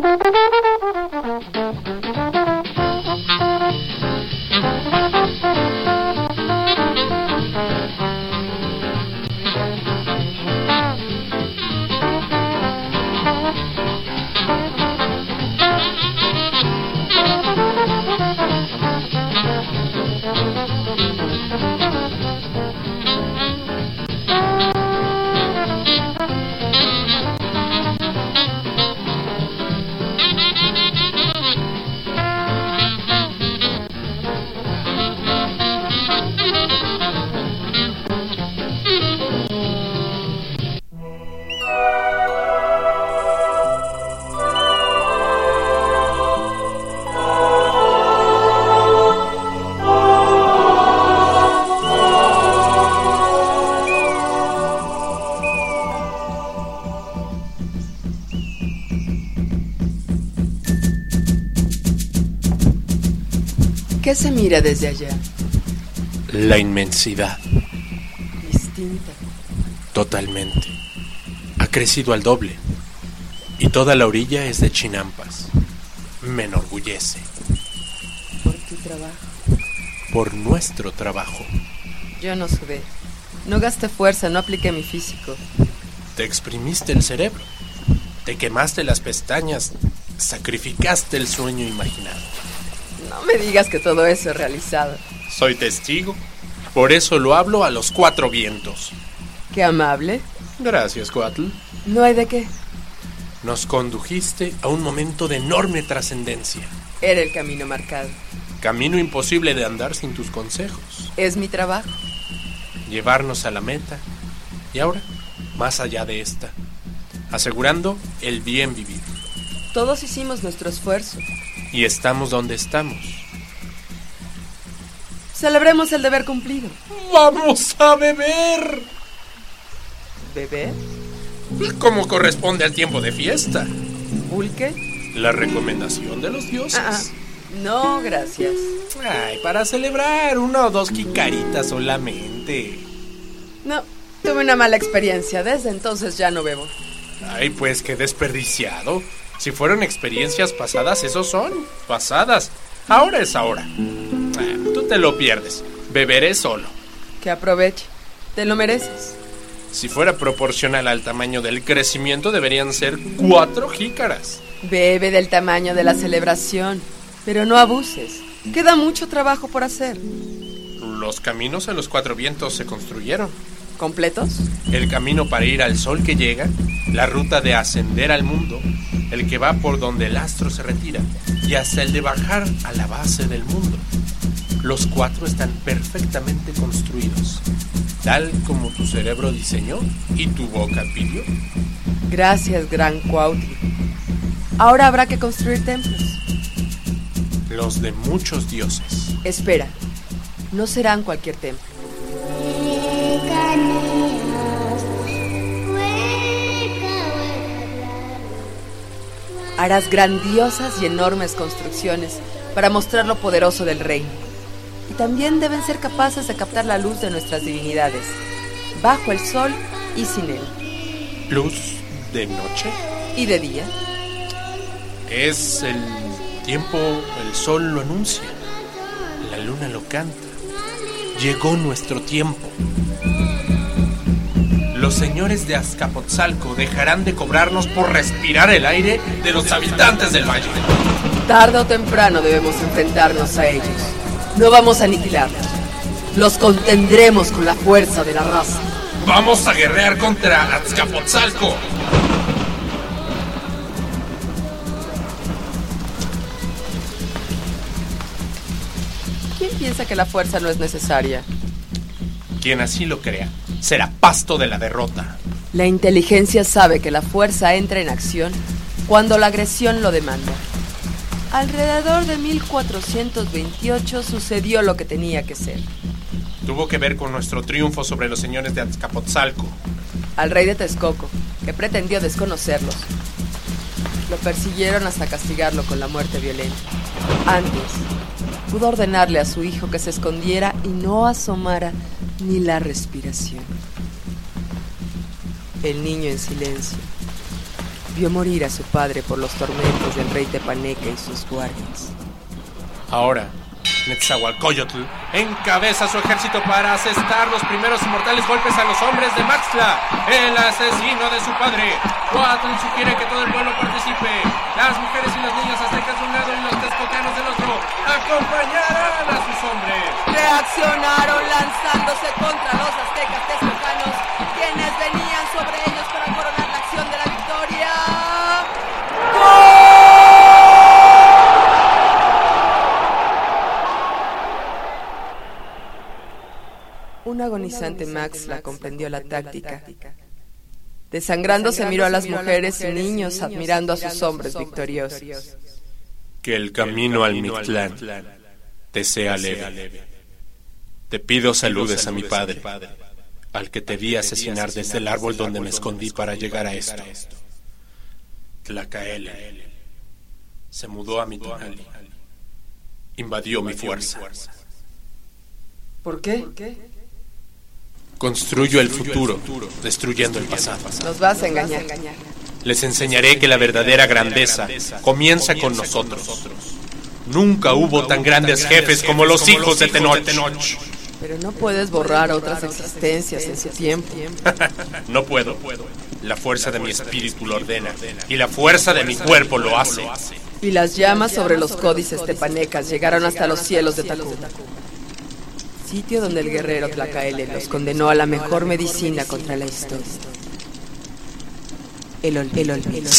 Speaker 5: ¿Qué se mira desde allá?
Speaker 4: La inmensidad.
Speaker 5: Distinta.
Speaker 4: Totalmente. Ha crecido al doble. Y toda la orilla es de chinampas. Me enorgullece.
Speaker 5: Por tu trabajo.
Speaker 4: Por nuestro trabajo.
Speaker 5: Yo no sudé. No gasté fuerza, no apliqué mi físico.
Speaker 4: Te exprimiste el cerebro. Te quemaste las pestañas. Sacrificaste el sueño imaginado.
Speaker 5: No me digas que todo eso es realizado.
Speaker 4: Soy testigo. Por eso lo hablo a los cuatro vientos.
Speaker 5: Qué amable.
Speaker 4: Gracias, Coatl.
Speaker 5: No hay de qué.
Speaker 4: Nos condujiste a un momento de enorme trascendencia.
Speaker 5: Era el camino marcado.
Speaker 4: Camino imposible de andar sin tus consejos.
Speaker 5: Es mi trabajo.
Speaker 4: Llevarnos a la meta. Y ahora, más allá de esta, asegurando el bien vivir.
Speaker 5: Todos hicimos nuestro esfuerzo.
Speaker 4: Y estamos donde estamos.
Speaker 5: Celebremos el deber cumplido.
Speaker 4: ¡Vamos a beber!
Speaker 5: ¿Beber?
Speaker 4: Como corresponde al tiempo de fiesta.
Speaker 5: ¿Pulque?
Speaker 4: La recomendación de los dioses.
Speaker 5: Ah, no, gracias.
Speaker 4: Ay, para celebrar una o dos quicaritas solamente.
Speaker 5: No, tuve una mala experiencia. Desde entonces ya no bebo.
Speaker 4: Ay, pues qué desperdiciado. Si fueron experiencias pasadas, esos son pasadas. Ahora es ahora. Ah, tú te lo pierdes. Beberé solo.
Speaker 5: Que aproveche. Te lo mereces.
Speaker 4: Si fuera proporcional al tamaño del crecimiento, deberían ser cuatro jícaras.
Speaker 5: Bebe del tamaño de la celebración, pero no abuses. Queda mucho trabajo por hacer.
Speaker 4: Los caminos a los cuatro vientos se construyeron.
Speaker 5: ¿Completos?
Speaker 4: El camino para ir al sol que llega, la ruta de ascender al mundo, el que va por donde el astro se retira, y hasta el de bajar a la base del mundo. Los cuatro están perfectamente construidos, tal como tu cerebro diseñó y tu boca pidió.
Speaker 5: Gracias, gran Cuautli. Ahora habrá que construir templos.
Speaker 4: Los de muchos dioses.
Speaker 5: Espera, no serán cualquier templo. Harás grandiosas y enormes construcciones para mostrar lo poderoso del reino. Y también deben ser capaces de captar la luz de nuestras divinidades, bajo el sol y sin él.
Speaker 4: ¿Luz de noche?
Speaker 5: ¿Y de día?
Speaker 4: Es el tiempo, el sol lo anuncia, la luna lo canta. Llegó nuestro tiempo. Los señores de Azcapotzalco dejarán de cobrarnos por respirar el aire de los habitantes del valle.
Speaker 5: Tarde o temprano debemos enfrentarnos a ellos. No vamos a aniquilarlos. Los contendremos con la fuerza de la raza.
Speaker 4: ¡Vamos a guerrear contra Azcapotzalco!
Speaker 5: ¿Quién piensa que la fuerza no es necesaria?
Speaker 4: Quien así lo crea será pasto de la derrota.
Speaker 5: La inteligencia sabe que la fuerza entra en acción cuando la agresión lo demanda. Alrededor de mil cuatrocientos veintiocho sucedió lo que tenía que ser.
Speaker 4: Tuvo que ver con nuestro triunfo sobre los señores de Azcapotzalco.
Speaker 5: Al rey de Texcoco, que pretendió desconocerlos. Lo persiguieron hasta castigarlo con la muerte violenta. Antes, pudo ordenarle a su hijo que se escondiera y no asomara ni la respiración. El niño en silencio, Vio morir a su padre por los tormentos del rey Tepaneca y sus guardias.
Speaker 4: Ahora, Netzahualcóyotl encabeza su ejército para asestar los primeros y mortales golpes a los hombres de Maxtla, el asesino de su padre. Coatl sugiere que todo el pueblo participe. Las mujeres y los niños aztecas de un lado y los texcocanos del otro acompañarán a sus hombres.
Speaker 5: Reaccionaron lanzándose contra los aztecas texcocanos, quienes venían sobre ellos para coronar la acción de la victoria. ¡Gol! Un agonizante Maxtla comprendió la táctica. Desangrándose miró a las mujeres y niños admirando a sus hombres victoriosos.
Speaker 4: Que el camino al Mictlán te sea leve. Te pido saludes a mi padre, al que te vi asesinar desde el árbol donde me escondí para llegar a esto. Tlacaele se mudó a mi Tonali, invadió mi fuerza.
Speaker 5: ¿Por qué?
Speaker 4: Construyo el futuro, destruyendo el pasado.
Speaker 5: Nos vas a engañar.
Speaker 4: Les enseñaré que la verdadera grandeza comienza con nosotros. Nunca hubo tan grandes jefes como los hijos de Tenoch.
Speaker 5: Pero no puedes borrar otras existencias en su tiempo.
Speaker 4: No puedo. La fuerza de mi espíritu lo ordena, y la fuerza de mi cuerpo lo hace.
Speaker 5: Y las llamas sobre los códices tepanecas llegaron hasta los cielos de Tacuba, sitio donde el guerrero Tlacaele los condenó a la mejor medicina contra la historia: el olvido. El olvido.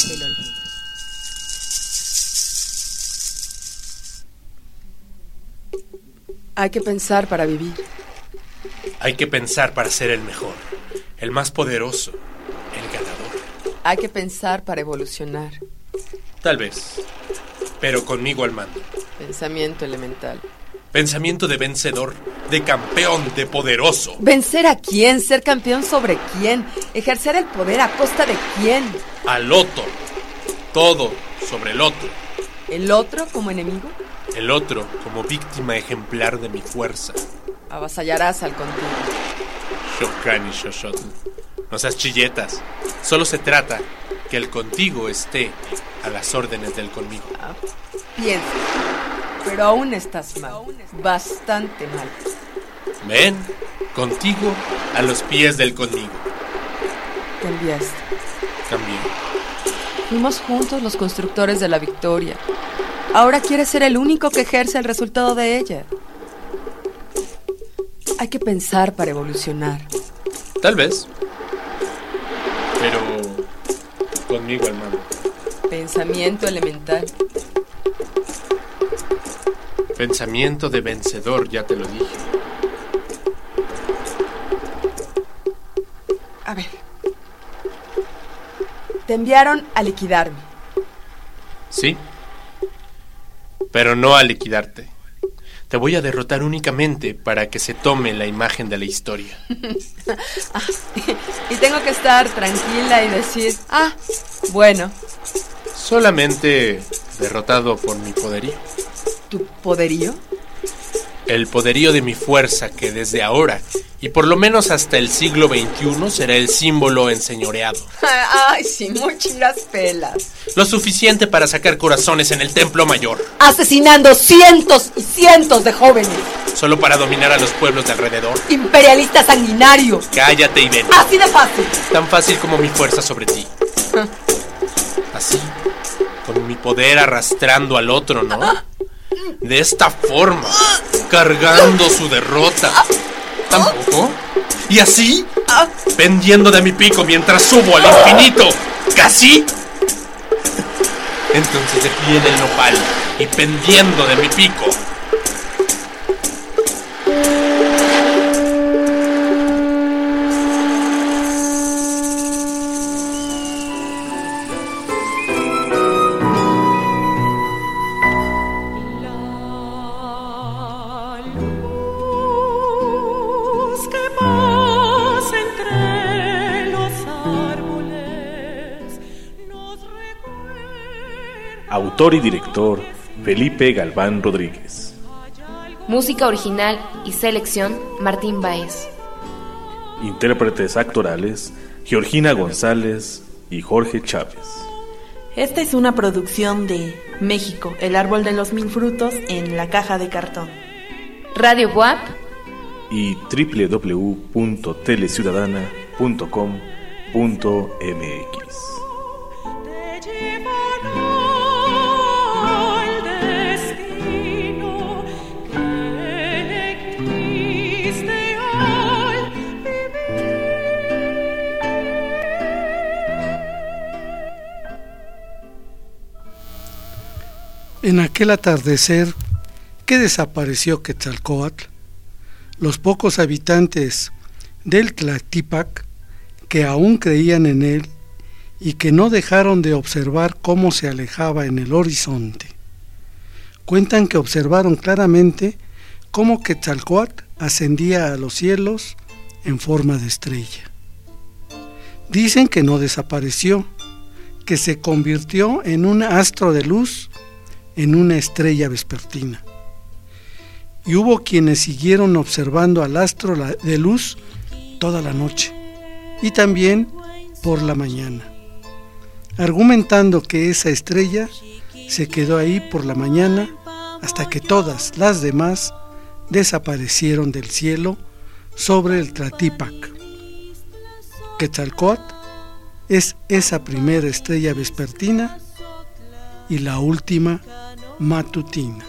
Speaker 5: Hay que pensar para vivir.
Speaker 4: Hay que pensar para ser el mejor, el más poderoso, el ganador.
Speaker 5: Hay que pensar para evolucionar.
Speaker 4: Tal vez, pero conmigo al mando.
Speaker 5: Pensamiento elemental.
Speaker 4: Pensamiento de vencedor, de campeón, de poderoso.
Speaker 5: ¿Vencer a quién? ¿Ser campeón sobre quién? ¿Ejercer el poder a costa de quién?
Speaker 4: Al otro. Todo sobre el otro.
Speaker 5: ¿El otro como enemigo?
Speaker 4: El otro como víctima ejemplar de mi fuerza.
Speaker 5: Avasallarás al contigo.
Speaker 4: Shokani Shoshotl. No seas chilletas. Solo se trata que el contigo esté a las órdenes del conmigo.
Speaker 5: Ah, piensa. Pero aún estás mal. Bastante mal.
Speaker 4: Ven, contigo a los pies del conmigo.
Speaker 5: Cambiaste.
Speaker 4: Cambié.
Speaker 5: Fuimos juntos los constructores de la victoria. Ahora quieres ser el único que ejerce el resultado de ella. Hay que pensar para evolucionar.
Speaker 4: Tal vez. Pero conmigo al mando.
Speaker 5: Pensamiento elemental.
Speaker 4: Pensamiento de vencedor, ya te lo dije.
Speaker 5: A ver. Te enviaron a liquidarme.
Speaker 4: Sí. Pero no a liquidarte. Te voy a derrotar únicamente para que se tome la imagen de la historia.
Speaker 5: Ah, y tengo que estar tranquila y decir, ah, bueno.
Speaker 4: Solamente derrotado por mi poderío.
Speaker 5: ¿Tu poderío?
Speaker 4: El poderío de mi fuerza, que desde ahora y por lo menos hasta el siglo veintiuno será el símbolo enseñoreado.
Speaker 5: Ay, sí, muchas pelas.
Speaker 4: Lo suficiente para sacar corazones en el templo mayor.
Speaker 5: Asesinando cientos y cientos de jóvenes.
Speaker 4: Solo para dominar a los pueblos de alrededor.
Speaker 5: Imperialista sanguinario.
Speaker 4: Cállate y ven.
Speaker 5: Así de fácil.
Speaker 4: Tan fácil como mi fuerza sobre ti. Así, con mi poder arrastrando al otro, ¿no? De esta forma, cargando su derrota. ¿Tampoco? ¿Y así? Pendiendo de mi pico mientras subo al infinito. ¿Casi? Entonces de pie del nopal y pendiendo de mi pico.
Speaker 6: Autor y director Felipe Galván Rodríguez.
Speaker 7: Música original y selección Martín Báez.
Speaker 6: Intérpretes actorales Georgina González y Jorge Chávez.
Speaker 8: Esta es una producción de México, el árbol de los mil frutos en la caja de cartón.
Speaker 7: Radio B U A P
Speaker 6: y doble u doble u doble u punto teleciudadana punto com punto m x.
Speaker 1: En aquel atardecer que desapareció Quetzalcóatl, los pocos habitantes del Tlatípac que aún creían en él y que no dejaron de observar cómo se alejaba en el horizonte, cuentan que observaron claramente cómo Quetzalcóatl ascendía a los cielos en forma de estrella. Dicen que no desapareció, que se convirtió en un astro de luz, en una estrella vespertina. Y hubo quienes siguieron observando al astro de luz toda la noche y también por la mañana, argumentando que esa estrella se quedó ahí por la mañana hasta que todas las demás desaparecieron del cielo sobre el Tlatípac. Quetzalcóatl es esa primera estrella vespertina y la última matutina.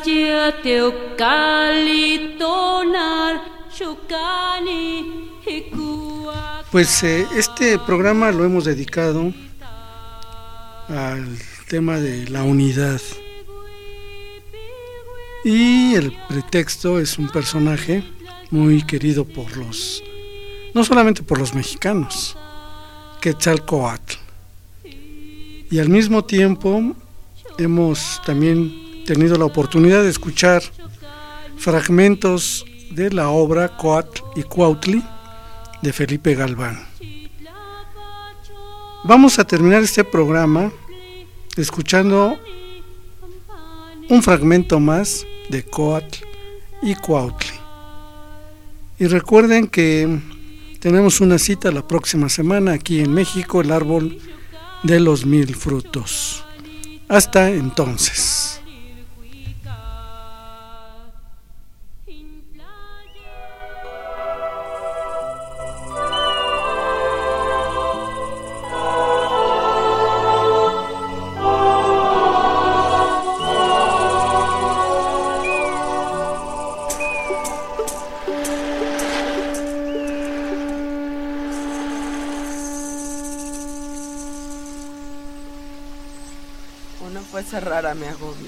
Speaker 3: playa teocali tonar shukani hikua.
Speaker 1: Pues eh, este programa lo hemos dedicado al tema de la unidad. Y el pretexto es un personaje muy querido por los, no solamente por los mexicanos, Quetzalcóatl. Y al mismo tiempo hemos también tenido la oportunidad de escuchar fragmentos de la obra Coatl y Cuautli de Felipe Galván. Vamos a terminar este programa escuchando un fragmento más de Coatl y Cuautli. Y recuerden que tenemos una cita la próxima semana aquí en México, el árbol de los mil frutos. Hasta entonces.
Speaker 5: Rara me agobio.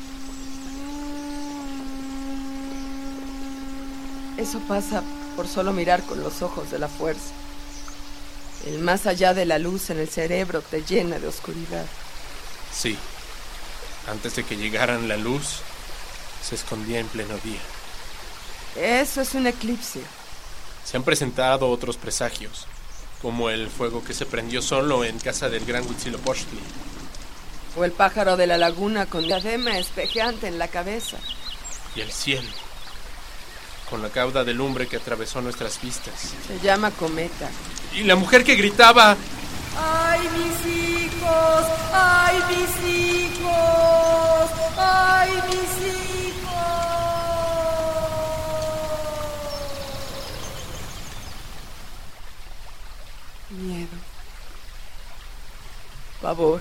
Speaker 5: Eso pasa por solo mirar con los ojos de la fuerza. El más allá de la luz en el cerebro te llena de oscuridad.
Speaker 4: Sí, antes de que llegaran la luz, se escondía en pleno día.
Speaker 5: Eso es un eclipse.
Speaker 4: Se han presentado otros presagios, como el fuego que se prendió solo en casa del gran Huitzilopochtli.
Speaker 5: O el pájaro de la laguna con diadema espejeante en la cabeza.
Speaker 4: Y el cielo, con la cauda de lumbre que atravesó nuestras vistas.
Speaker 5: Se llama cometa.
Speaker 4: Y la mujer que gritaba:
Speaker 5: ¡ay, mis hijos! ¡Ay, mis hijos! ¡Ay, mis hijos! Miedo. Pavor.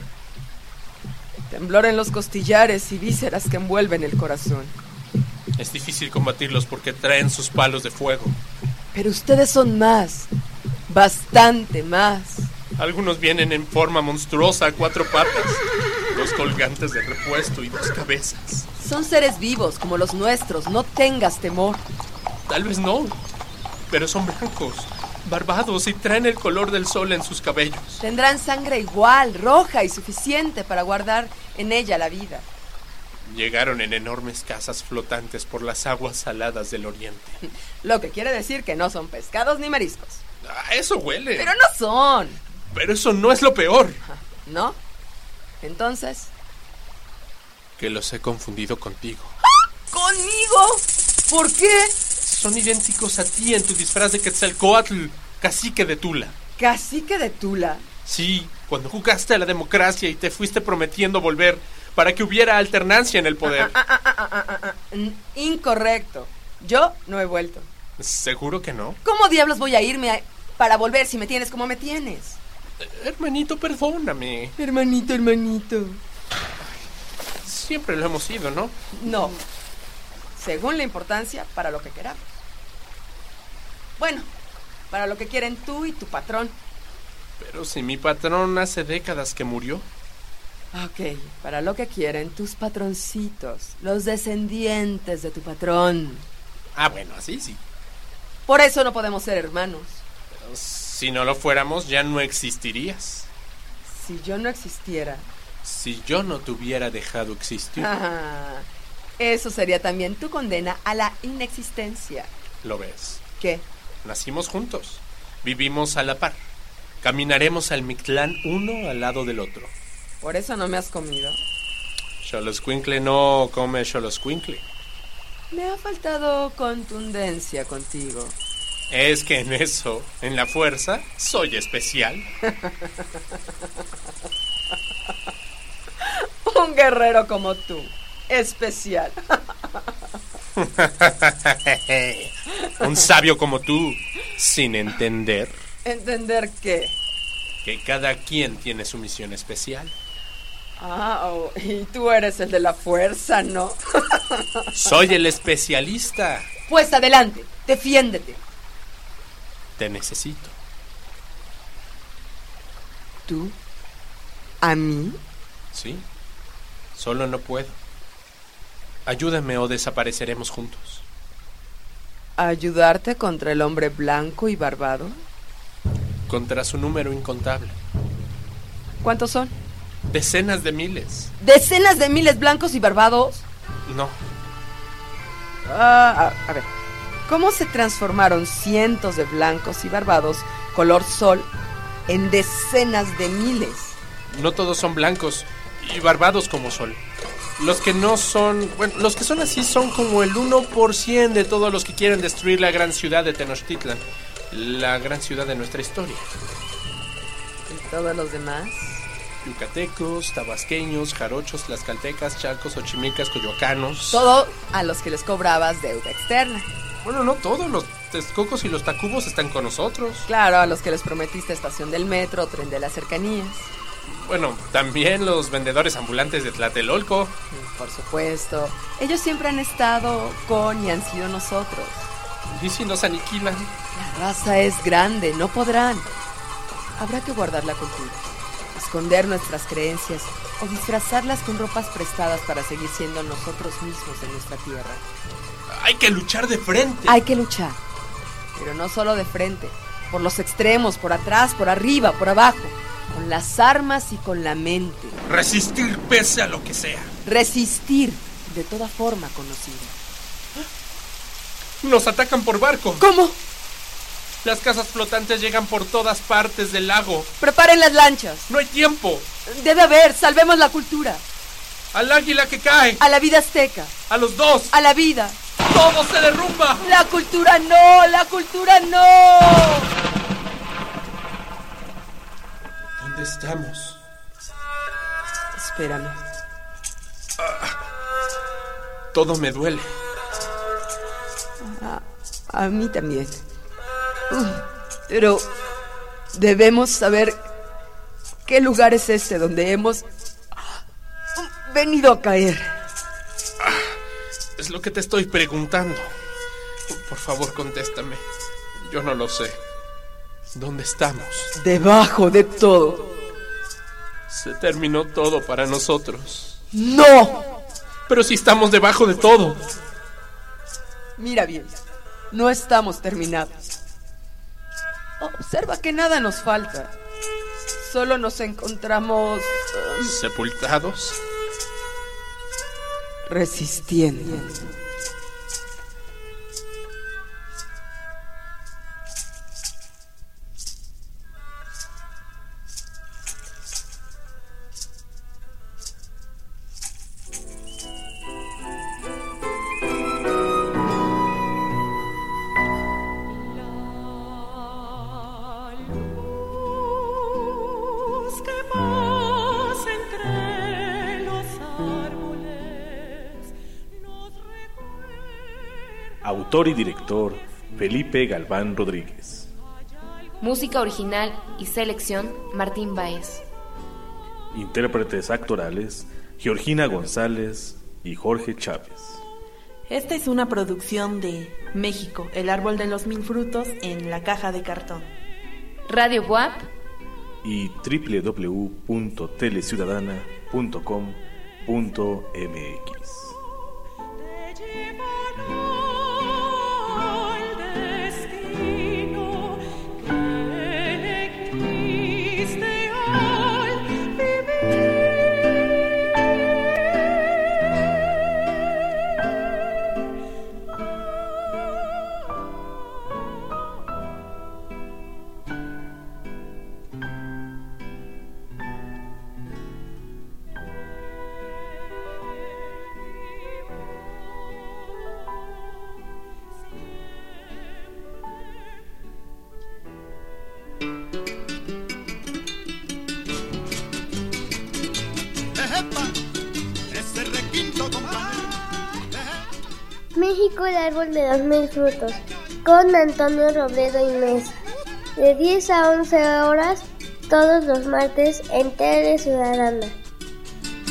Speaker 5: Temblor en los costillares y vísceras que envuelven el corazón.
Speaker 4: Es difícil combatirlos porque traen sus palos de fuego.
Speaker 5: Pero ustedes son más, bastante más.
Speaker 4: Algunos vienen en forma monstruosa a cuatro patas, dos colgantes de repuesto y dos cabezas.
Speaker 5: Son seres vivos como los nuestros, no tengas temor.
Speaker 4: Tal vez no, pero son blancos, barbados y traen el color del sol en sus cabellos.
Speaker 5: Tendrán sangre igual, roja y suficiente para guardar en ella la vida.
Speaker 4: Llegaron en enormes casas flotantes por las aguas saladas del oriente.
Speaker 5: Lo que quiere decir que no son pescados ni mariscos.
Speaker 4: Ah, eso huele.
Speaker 5: Pero no son.
Speaker 4: Pero eso no es lo peor.
Speaker 5: ¿No? Entonces...
Speaker 4: que los he confundido contigo.
Speaker 5: ¡Ah! ¿Conmigo? ¿Por qué?
Speaker 4: Son idénticos a ti en tu disfraz de Quetzalcóatl, cacique de Tula.
Speaker 5: ¿Cacique de Tula?
Speaker 4: Sí, cuando jugaste a la democracia y te fuiste prometiendo volver para que hubiera alternancia en el poder.
Speaker 5: Ah, ah, ah, ah, ah, ah, ah. Incorrecto. Yo no he vuelto.
Speaker 4: ¿Seguro que no?
Speaker 5: ¿Cómo diablos voy a irme a... para volver si me tienes como me tienes?
Speaker 4: Hermanito, perdóname.
Speaker 5: Hermanito, hermanito.
Speaker 4: Siempre lo hemos sido, ¿no?
Speaker 5: No. Según la importancia, para lo que queramos. Bueno, para lo que quieren tú y tu patrón.
Speaker 4: Pero si mi patrón hace décadas que murió.
Speaker 5: Ok, para lo que quieren tus patroncitos, los descendientes de tu patrón.
Speaker 4: Ah, bueno, así sí.
Speaker 5: Por eso no podemos ser hermanos.
Speaker 4: Pero si no lo fuéramos, ya no existirías.
Speaker 5: Si yo no existiera.
Speaker 4: Si yo no te hubiera dejado existir.
Speaker 5: Ah, eso sería también tu condena a la inexistencia.
Speaker 4: ¿Lo ves?
Speaker 5: ¿Qué?
Speaker 4: Nacimos juntos, vivimos a la par. Caminaremos al Mictlán uno al lado del otro.
Speaker 5: ¿Por eso no me has comido?
Speaker 4: Xoloscuincle no come Xoloscuincle.
Speaker 5: Me ha faltado contundencia contigo.
Speaker 4: Es que en eso, en la fuerza, soy especial.
Speaker 5: Un guerrero como tú, especial.
Speaker 4: Un sabio como tú, sin entender.
Speaker 5: ¿Entender qué?
Speaker 4: Que cada quien tiene su misión especial.
Speaker 5: Ah, oh, y tú eres el de la fuerza, ¿no?
Speaker 4: Soy el especialista.
Speaker 5: Pues adelante, defiéndete.
Speaker 4: Te necesito.
Speaker 5: ¿Tú? ¿A mí?
Speaker 4: Sí, solo no puedo. Ayúdame o desapareceremos juntos.
Speaker 5: ¿Ayudarte contra el hombre blanco y barbado?
Speaker 4: Contra su número incontable.
Speaker 5: ¿Cuántos son?
Speaker 4: Decenas de miles.
Speaker 5: ¿Decenas de miles blancos y barbados?
Speaker 4: No.
Speaker 5: Ah, a, a ver, ¿cómo se transformaron cientos de blancos y barbados color sol en decenas de miles?
Speaker 4: No todos son blancos y barbados como sol. Los que no son... Bueno, los que son así son como el uno por ciento de todos los que quieren destruir la gran ciudad de Tenochtitlan. La gran ciudad de nuestra historia.
Speaker 5: ¿Y todos los demás?
Speaker 4: Yucatecos, tabasqueños, jarochos, tlaxcaltecas, chalcos, ochimilcas, coyoacanos.
Speaker 5: Todo a los que les cobrabas deuda externa.
Speaker 4: Bueno, no todos. Los texcocos y los tacubos están con nosotros.
Speaker 5: Claro, a los que les prometiste estación del metro, tren de las cercanías.
Speaker 4: Bueno, también los vendedores ambulantes de Tlatelolco.
Speaker 5: Por supuesto. Ellos siempre han estado con y han sido nosotros.
Speaker 4: ¿Y si nos aniquilan?
Speaker 5: La raza es grande, no podrán. Habrá que guardar la cultura, esconder nuestras creencias o disfrazarlas con ropas prestadas para seguir siendo nosotros mismos en nuestra tierra.
Speaker 4: Hay que luchar de frente.
Speaker 5: Hay que luchar, pero no solo de frente, por los extremos, por atrás, por arriba, por abajo, con las armas y con la mente.
Speaker 4: Resistir pese a lo que sea.
Speaker 5: Resistir de toda forma conocida.
Speaker 4: Nos atacan por barco.
Speaker 5: ¿Cómo?
Speaker 4: Las casas flotantes llegan por todas partes del lago.
Speaker 5: Preparen las lanchas.
Speaker 4: No hay tiempo.
Speaker 5: Debe haber, salvemos la cultura.
Speaker 4: Al águila que cae.
Speaker 5: A la vida azteca.
Speaker 4: A los dos.
Speaker 5: A la vida.
Speaker 4: Todo se derrumba.
Speaker 5: La cultura no, la cultura no.
Speaker 4: ¿Dónde estamos?
Speaker 5: Espérame.
Speaker 4: Ah, todo me duele.
Speaker 5: A, a mí también. Uh, pero debemos saber qué lugar es este donde hemos venido a caer.
Speaker 4: Ah, es lo que te estoy preguntando. Por favor, contéstame. Yo no lo sé. ¿Dónde estamos?
Speaker 5: Debajo de todo.
Speaker 4: Se terminó todo para nosotros.
Speaker 5: ¡No!
Speaker 4: Pero si estamos debajo de todo.
Speaker 5: Mira bien, no estamos terminados. Observa que nada nos falta. Solo nos encontramos... Um,
Speaker 4: ¿Sepultados?
Speaker 5: Resistiendo.
Speaker 6: Autor y director Felipe Galván Rodríguez.
Speaker 7: Música original y selección Martín Báez.
Speaker 6: Intérpretes actorales Georgina González y Jorge Chávez.
Speaker 8: Esta es una producción de México, el árbol de los mil frutos en la caja de cartón.
Speaker 7: Radio W A P
Speaker 6: y doble u doble u doble u punto teleciudadana punto com punto m x.
Speaker 9: México, el árbol de los mil frutos, con Antonio Robledo y Mesa, de diez a once horas, todos los martes en Tele Ciudadana.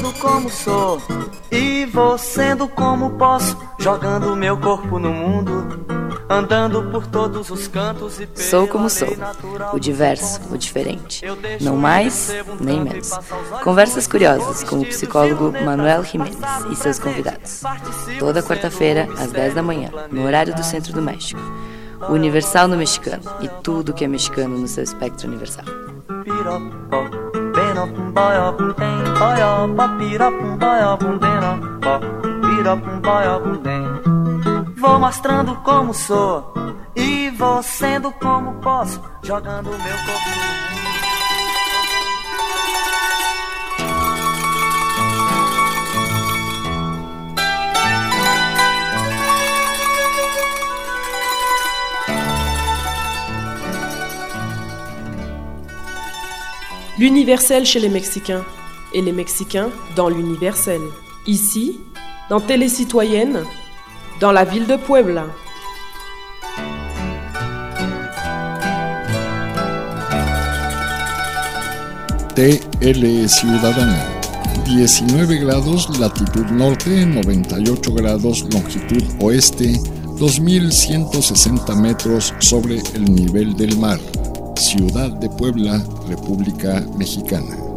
Speaker 10: mostrando como sou e vou sendo como posso, jogando meu corpo no mundo, andando por todos os cantos e
Speaker 11: Sou como sou, o diverso, o diferente, não mais nem menos. Conversas curiosas com o psicólogo Manuel Jiménez e seus convidados. Toda quarta-feira, às dez da manhã, no horário do Centro do México. O Universal no Mexicano e tudo que é mexicano no seu espectro universal.
Speaker 10: Vou mostrando como sou e vou sendo como posso, jogando meu corpo no mundo.
Speaker 12: L'universel chez les Mexicains et les Mexicains dans l'universel. Ici, dans Télé Citoyenne, dans la ville de Puebla.
Speaker 13: T L Ciudadana. diecinueve grados latitud norte, noventa y ocho grados longitud oeste, dos mil ciento sesenta metros sobre el nivel del mar. Ciudad de Puebla, República Mexicana.